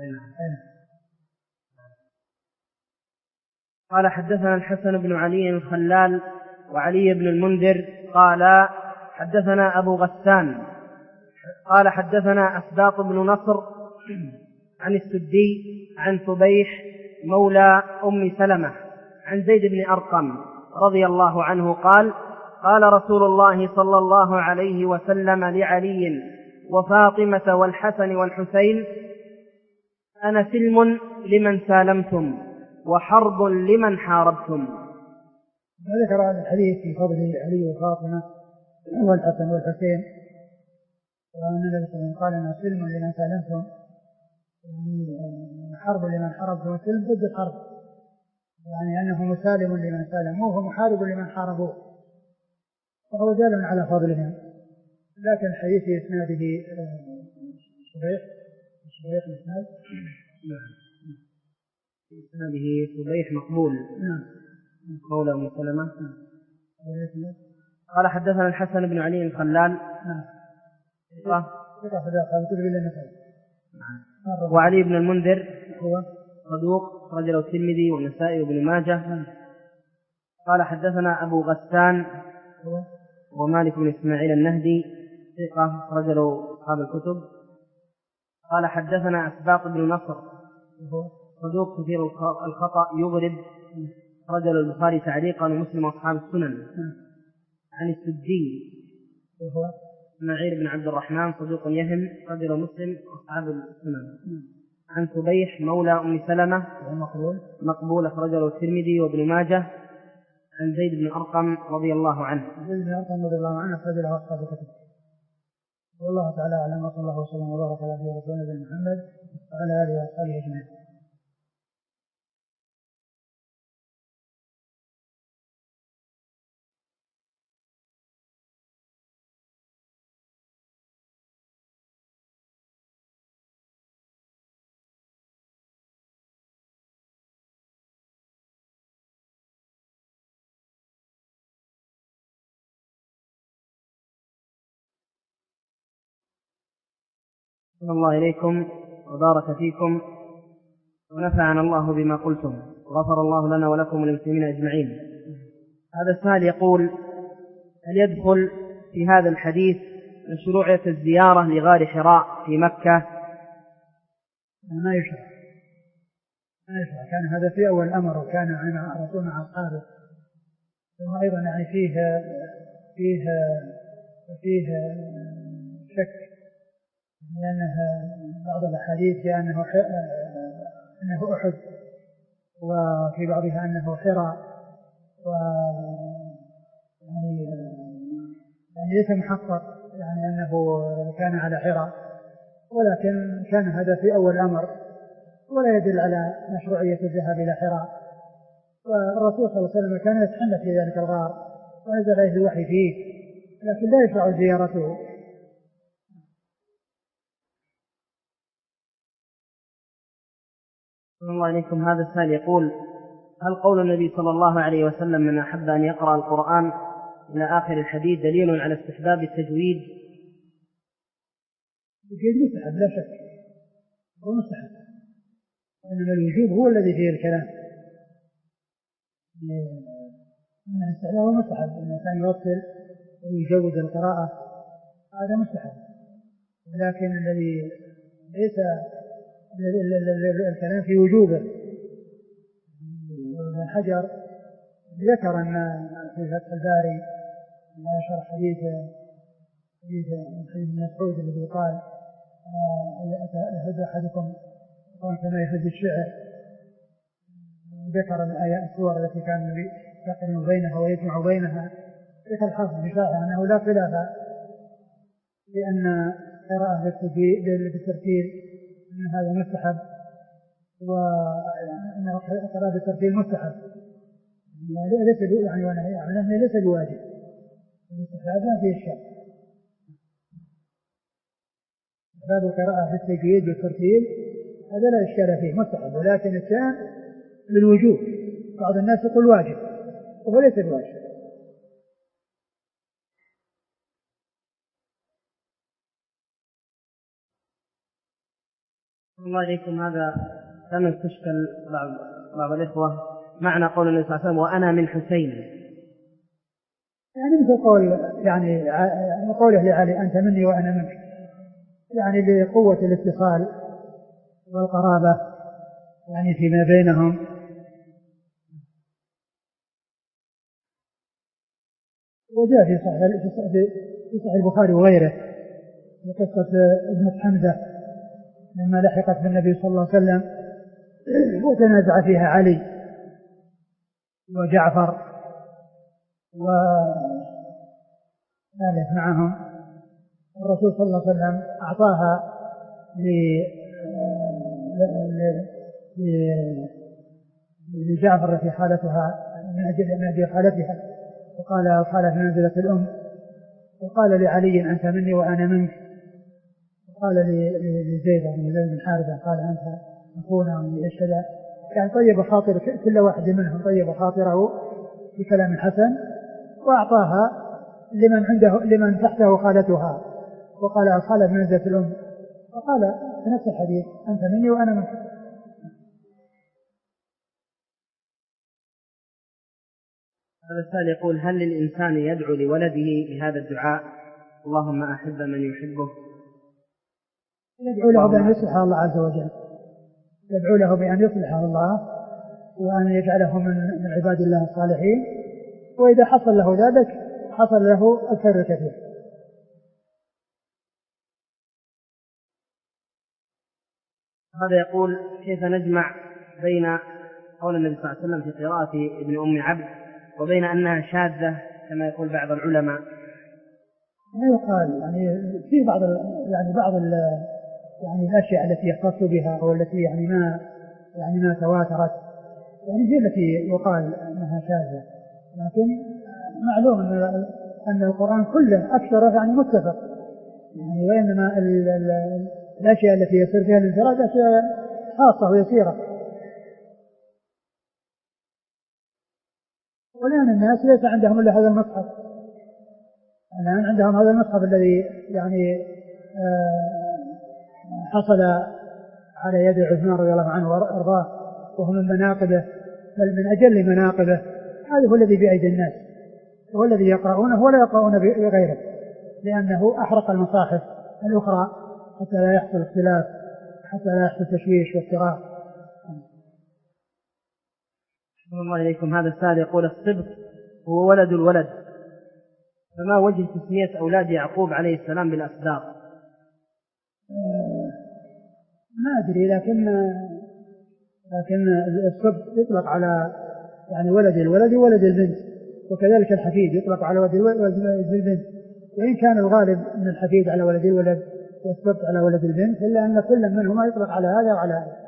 A: قال حدثنا الحسن بن علي الخلال وعلي بن المنذر قال حدثنا أبو غسان قال حدثنا أسباط بن نصر عن السدي عن صبيح مولى أم سلمة عن زيد بن أرقم رضي الله عنه قال قال رسول الله صلى الله عليه وسلم لعلي وفاطمة والحسن والحسين أنا سلم لمن سالمتم وحرب لمن حاربتم.
B: ذكر هذا الحديث في فضل علي وفاطمة والحسن والحسين، وأن النبي صلى الله عليه وسلم قال أنا سلم لمن سالمتم، يعني حرب لمن حاربتم، سلم ضد الحرب، يعني أنه مسالم لمن سالموه ومحارب لمن حاربوه، وهو دال على فضلهم. لكن الحديث في إسناده صبيح صبيح الإسناد
A: في إسناده صبيح مقبول مولى أم سلمة. قال حدثنا الحسن بن علي الخلال وعلي بن المنذر
B: هو
A: صدوق رجل الترمذي والنسائي وابن ماجه. قال حدثنا أبو غسان ومالك بن إسماعيل النهدي ثقة رجل أصحاب الكتب. قال حدثنا أسباط بن نصر صدوق كثير الخطأ يغرب رجل البخاري تعليقا ومسلم أصحاب السنن. عن السدي إسماعيل بن عبد الرحمن صدوق يهم رجل مسلم أصحاب السنن. عن صبيح مولى أم سلمة مقبول أخرجه الترمذي وابن ماجه. عن زيد بن أرقم رضي الله عنه
B: زيد بن أرقم رضي الله عنه أخرج له أصحاب الكتب. والله تعالى أعلم، وصلى الله وسلم وبارك على نبينا محمد وعلى آله وأصحابه أجمعين.
A: صلى الله إليكم وبارك فيكم ونفعنا الله بما قلتم وغفر الله لنا ولكم وللمسلمين أجمعين. هذا السائل يقول: هل يدخل في هذا الحديث مشروعية الزيارة لغار حراء في مكة؟
B: ما يشرع ما يشرع كان هذا في أول الأمر، وكان مع رسول مع أصحابه. ثم أيضا يعني فيه فيه فيه شك، لأنه بعض الأحاديث أنه أنه أحد، وفي بعضها أنه حراء، و يعني يعني ليس محقق يعني أنه كان على حراء، ولكن كان هذا في أول الأمر ولا يدل على مشروعية الذهاب إلى حراء. والرسول صلى الله عليه وسلم كان يتحنث في ذلك الغار ونزل عليه الوحي فيه، لكن لا يشرع زيارته.
A: صلى الله عليكم. هذا السائل يقول: هل قول النبي صلى الله عليه وسلم من أحب أن يقرأ القرآن إلى آخر الحديث دليل على استحباب التجويد؟
B: التجويد مستحب لا شك، هو مستحب، إنما الوجوب هو الذي فيه الكلام. إن الاستحباب هو مستحب، إن الإنسان يرتل ويجود القراءة هذا مستحب، لكن الذي ليس الكلام في وجوبه. ابن حجر ذكر أن في فتح الباري ما شرح حديث حديث حديث مسعود الذي قال: يهد أحدكم كما يهد الشعر. ذكر الآيات السور التي كان يقرن بينها ويجمع بينها. ذكر الحافظ بن حجر أنه لا خلاف لأن قراءة بالترتيل أن هذا مستحب، وأن قراءة بالترتيل مستحب، ليس يعني ونهي عنه ليس بواجب، الاستحباب لا فيه الشك. باب القراءة في التجويد بالترتيل هذا لا إشكال فيه، مستحب، ولكن الثاني للوجوب. بعض الناس يقول واجب وهو ليس بواجب.
A: الله عليكم. هذا كان يستشكل بعض بعض الإخوة معنى قول النبي صلى الله عليه وسلم وأنا من حسين،
B: يعني مثل قول يعني قوله لعلي أنت مني وأنا منك، يعني لقوة الاتصال والقرابة يعني فيما بينهم. وجاء في صحيح في صحيح البخاري وغيره في قصة ابنة حمزة لما لحقت بالنبي صلى الله عليه وسلم وتنازع فيها علي وجعفر وثالث معهم، الرسول صلى الله عليه وسلم أعطاها لجعفر في حالتها من أجل حالتها، وقال قال في منزلة الأم، وقال لعلي أنت مني وأنا منك، وقال لزيد بن حارثة قال أنت أخونا ومن الشدة، يعني طيب خاطر كل واحد منهم طيب خاطره بكلام حسن، وأعطاها لمن عنده لمن تحته خالتها، وقال خالة من منزلة الأم، وقال في نفس الحديث أنت مني وأنا منك.
A: هذا السؤال يقول هل للإنسان يدعو لولده بهذا الدعاء اللهم أحب من يحبه؟
B: يدعو له بأن يصلح الله عز وجل، يدعو له بأن يصلح الله وأن يجعله من عباد الله الصالحين، وإذا حصل له ذلك حصل له الخير الكثير.
A: هذا يقول كيف نجمع بين قول النبي صلى الله عليه وسلم في قراءة ابن أم عبد وبين أنها شاذة كما يقول بعض العلماء؟
B: ما يقال يعني في بعض يعني بعض يعني الأشياء التي يختص بها أو التي يعني ما يعني ما تواترت يعني هي التي يقال أنها شاذة، لكن معلوم أن أن القرآن كله أكثر يعني متفق يعني، وإنما ال ال الأشياء التي يصير فيها الانفراد أشياء خاصة ويسيرة. والآن الناس ليس عندهم إلا هذا المصحف، الآن عندهم هذا المصحف الذي يعني حصل على يد عثمان رضي الله عنه وارضاه، وهو من مناقبه بل من أجل مناقبه، هذا هو الذي بأيدي الناس، هو الذي يقرؤونه ولا يقرؤون بغيره، لأنه أحرق المصاحف الأخرى حتى لا يحصل اختلاف، حتى لا يحصل تشويش وافتراء.
A: الله إليكم. هذا السائل يقول الصبط هو ولد الولد، فما وجه تسمية أولاد يعقوب عليه السلام بالأصداق؟
B: ما أدري، لكن لكن الصبط يطلق على يعني ولد الولد وولد البنت، وكذلك الحفيد يطلق على ولد البنت، وإن كان الغالب من الحفيد على ولد الولد والصبط على ولد البنت، إلا أن كل منهما يطلق على هذا وعلى هذا.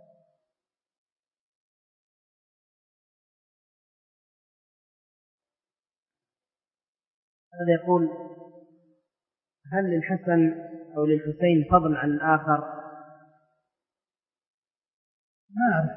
A: هذا يقول هل للحسن أو للحسين فضل عن الآخر؟
B: ما أعرف.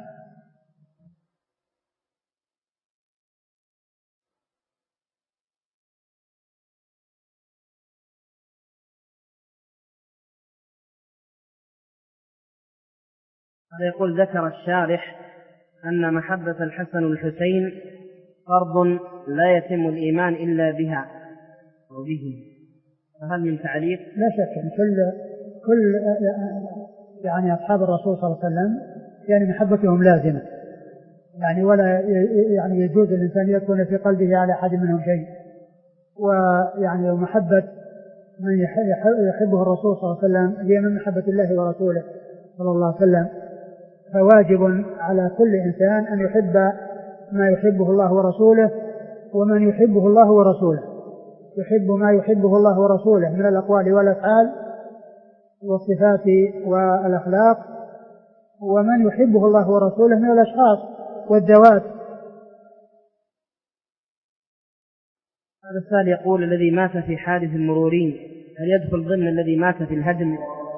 A: هذا يقول ذكر الشارح أن محبة الحسن والحسين فرض لا يتم الإيمان إلا بها أو به، فهل من تعليق؟
B: لا شك أن كل كل يعني أصحاب الرسول صلى الله عليه وسلم يعني محبتهم لازمة، يعني ولا يعني يجوز الإنسان يكون في قلبه على أحد منهم شيء، ويعني محبة من يحبه الرسول صلى الله عليه وسلم هي من محبة الله ورسوله صلى الله عليه وسلم، فواجب على كل إنسان أن يحب ما يحبه الله ورسوله، ومن يحبه الله ورسوله يحب ما يحبه الله ورسوله من الأقوال والأفعال والصفات والأخلاق، ومن يحبه الله ورسوله من الأشخاص والذوات.
A: هذا السؤال يقول الذي مات في حادث مروري هل يدخل ضمن الذي مات في الهدم؟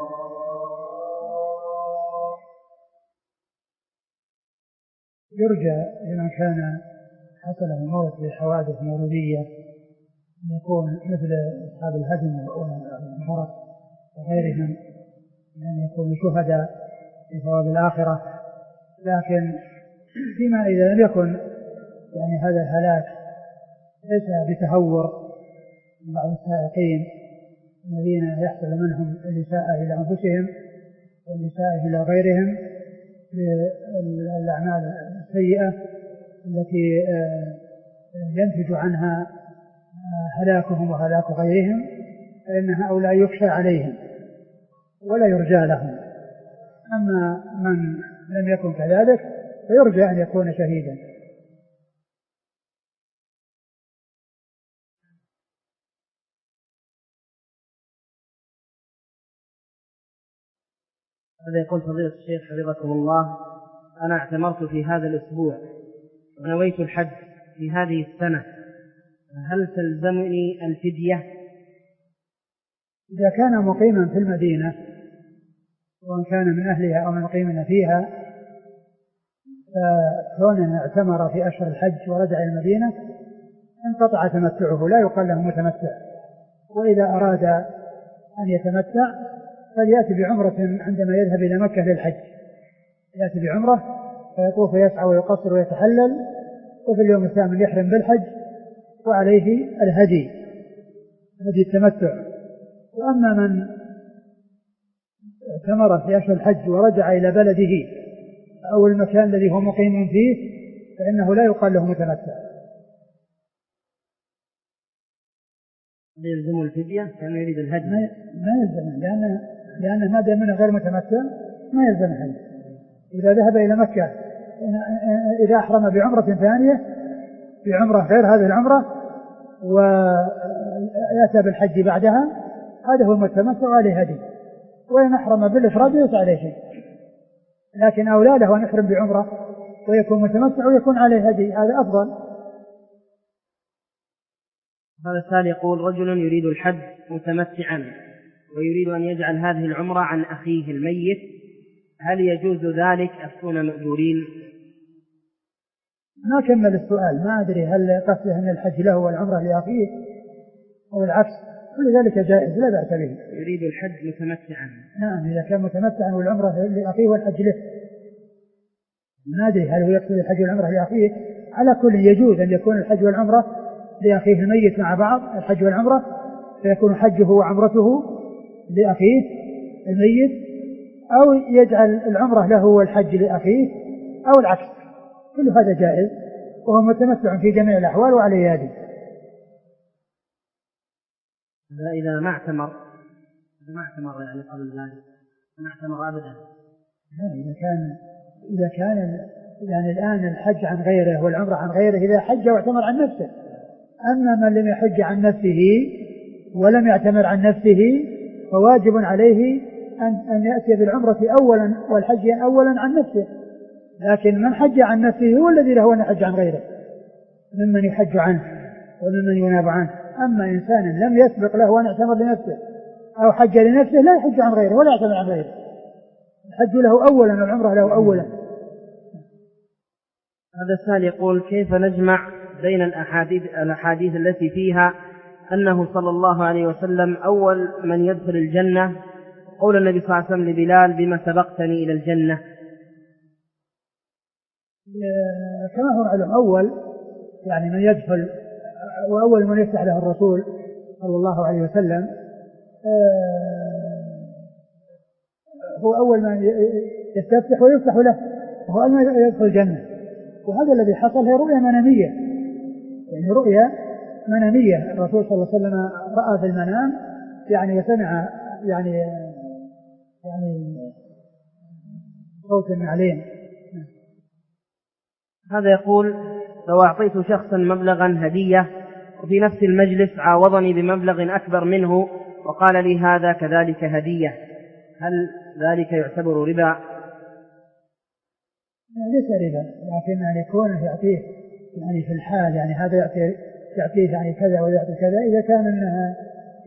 B: يرجى لمن كان حصل الموت بحوادث مرورية أن يكون مثل أصحاب الهدم والغرق وغيرهم، أن يكونوا شهداء في ثواب الآخرة. لكن فيما إذا لم يكن يعني هذا الهلاك ليس بتهور بعض السائقين الذين يحصل منهم الإساءة إلى أنفسهم والإساءة إلى غيرهم بالأعمال السيئة التي ينتج عنها هلاكهم وهلاك غيرهم، فإن هؤلاء يخشى عليهم ولا يرجى لهم. أما من لم يكن كذلك فيرجى أن يكون شهيدا.
A: هذا يقول فضيلة الشيخ حفظكم الله: أنا اعتمرت في هذا الأسبوع ونويت الحج في هذه السنة، هل تلزمني الفدية؟
B: إذا كان مقيما في المدينة وإن كان من أهلها أو من مقيمين فيها، فكونه اعتمر في أشهر الحج ورجع إلى المدينة انقطع تمتعه، لا يقال له متمتع. وإذا أراد أن يتمتع فليأتي بعمرة عندما يذهب إلى مكة للحج، يأتي بعمرة فيطوف ويسعى ويقصر ويتحلل، وفي اليوم الثامن يحرم بالحج وعليه الهدي، هدي التمتع. وأما من اعتمر في أشهر الحج ورجع إلى بلده أو المكان الذي هو مقيم فيه فإنه لا يقال له متمتع.
A: يلزم الفدية كان يريد الهدي؟
B: ما يلزم، لأن لأن ما دام منه غير متمتع ما يلزم الهدي. إذا ذهب إلى مكة إذا أحرم بعمرة ثانية بعمرة غير هذه العمرة ويأتى بالحج بعدها هذا هو المتمتع عليه هدي، وإن أحرم بالإفراد ليس عليه شيء. لكن أولى له أن يحرم بعمرة ويكون متمتع ويكون عليه هدي، هذا أفضل.
A: هذا السائل يقول: رجل يريد الحج متمتعا ويريد أن يجعل هذه العمرة عن أخيه الميت، هل يجوز ذلك أكون مأجورين؟
B: ما كمل السؤال، ما أدري هل قصده أن الحج له والعمرة لأخيه أو العكس، كل ذلك جائز لا بأس به.
A: يريد الحج متمتعا.
B: نعم، إذا كان متمتعا والعمرة لأخيه والحج له. ما أدري هل هو يقصد الحج والعمرة لأخيه. على كل يجوز أن يكون الحج والعمرة لأخيه الميت مع بعض، الحج والعمرة، فيكون حجه وعمرته لأخيه الميت، أو يجعل العمرة له والحج لأخيه أو العكس، كل هذا جائز وهو متمتع في جميع الأحوال وعليه هذه.
A: إذا ما اعتمر ما اعتمر يعني قبل ذلك ما اعتمر أبدا.
B: إذا كان إذا كان يعني الآن الحج عن غيره والعمرة عن غيره إذا حج واعتمر عن نفسه. أما من لم يحج عن نفسه ولم يعتمر عن نفسه فواجب عليه أن, أن يأتي بالعمرة أولا والحج أولا عن نفسه. لكن من حج عن نفسه هو الذي له أن يحج عن غيره ممن يحج عنه وممن يناب عنه. أما إنسان لم يسبق له أن يعتمر لنفسه أو حج لنفسه لا يحج عن غيره ولا يعتمر عن غيره، الحج له أولا والعمرة له أولا.
A: هذا السائل يقول: كيف نجمع بين الأحاديث, الأحاديث التي فيها أنه صلى الله عليه وسلم أول من يدخل الجنة، قول النبي صلى الله عليه وسلم لبلال: بما سبقتني إلى الجنة؟
B: كما هو معلوم أول يعني من يدخل وأول من يفتح له الرسول صلى الله عليه وسلم هو أول من يستفتح ويفتح له، هو أول من يدخل الجنة. وهذا الذي حصل هي رؤية منامية، يعني رؤية منامية. الرسول صلى الله عليه وسلم رأى في المنام يعني وسمع يعني يعني صوت النعلين.
A: هذا يقول: لو أعطيت شخصا مبلغا هدية وفي نفس المجلس عاوضني بمبلغ أكبر منه وقال لي هذا كذلك هدية، هل ذلك يعتبر ربا؟
B: ليس ربا، لكن أن يكون يعطيه يعني في الحال، يعني هذا يعطيه يعطيه يعني كذا ويعطي كذا، إذا كان إنها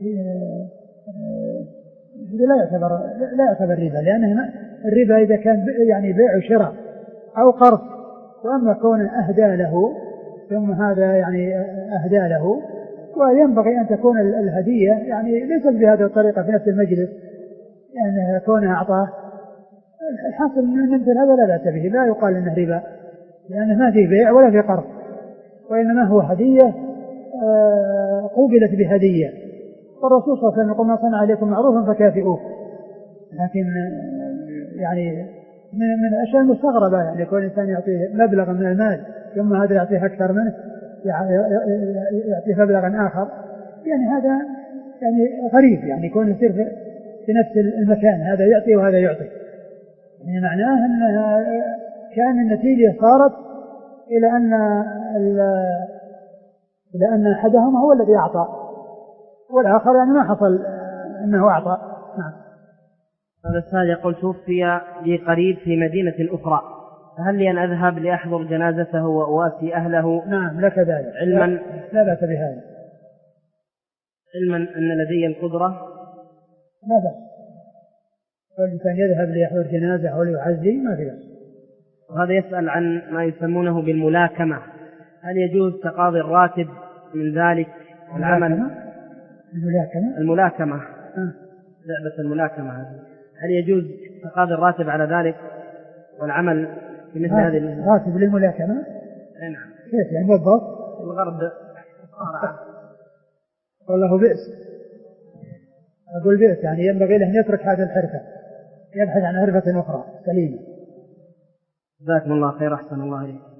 B: لا يعتبر لا يعتبر ربا، لأنه الربا إذا كان يعني بيع وشراء أو قرض. وأما كون أهدى له ثم هذا يعني أهدى له، وينبغي أن تكون الهدية يعني ليست بهذه الطريقة في نفس المجلس، يعني كونه أعطاه الحاصل أن مثل هذا لا بأس به، لا يقال أنه ربا، لأنه ما في بيع ولا في قرض، وإنما هو هدية قوبلت بهدية، والرسول صلى الله عليه وسلم يقول: ما صنع عليكم معروفا فكافئوه. لكن يعني من الأشياء المستغربة يعني كل إنسان يعطيه مبلغا من المال ثم هذا يعطيه أكثر منه، يعطيه مبلغا آخر، يعني هذا يعني غريب، يعني يكون يصير في نفس المكان، هذا يعطي وهذا يعطي، يعني معناه أنها كان النتيجة صارت إلى أن إلى أن أحدهما هو الذي أعطى والآخر يعني ما حصل أنه أعطى. نعم.
A: هذا السائل يقول: توفي لي قريب في مدينة أخرى، فهل لي أن أذهب لأحضر جنازته وأواسي أهله؟
B: نعم لك ذلك،
A: علما
B: لا بأس بهذا،
A: علما أن لدي القدرة.
B: لا بأس، والإنسان يذهب ليحضر جنازة أو ليعزي ما في بأس.
A: وهذا يسأل عن ما يسمونه بالملاكمة، هل يجوز تقاضي الراتب من ذلك والعمل؟
B: الملاكمة
A: الملاكمة
B: آه.
A: لعبة الملاكمة هل يجوز تقاضي الراتب على ذلك والعمل في مثل هذه المهنة؟
B: راتب للملاكمة؟
A: نعم.
B: كيف يعني بالضبط؟
A: الغرب
B: والله بئس، أقول بئس، يعني ينبغي له أن يترك هذه الحرفة، يبحث عن حرفة أخرى سليمة.
A: جزاكم الله خير، أحسن الله إليك.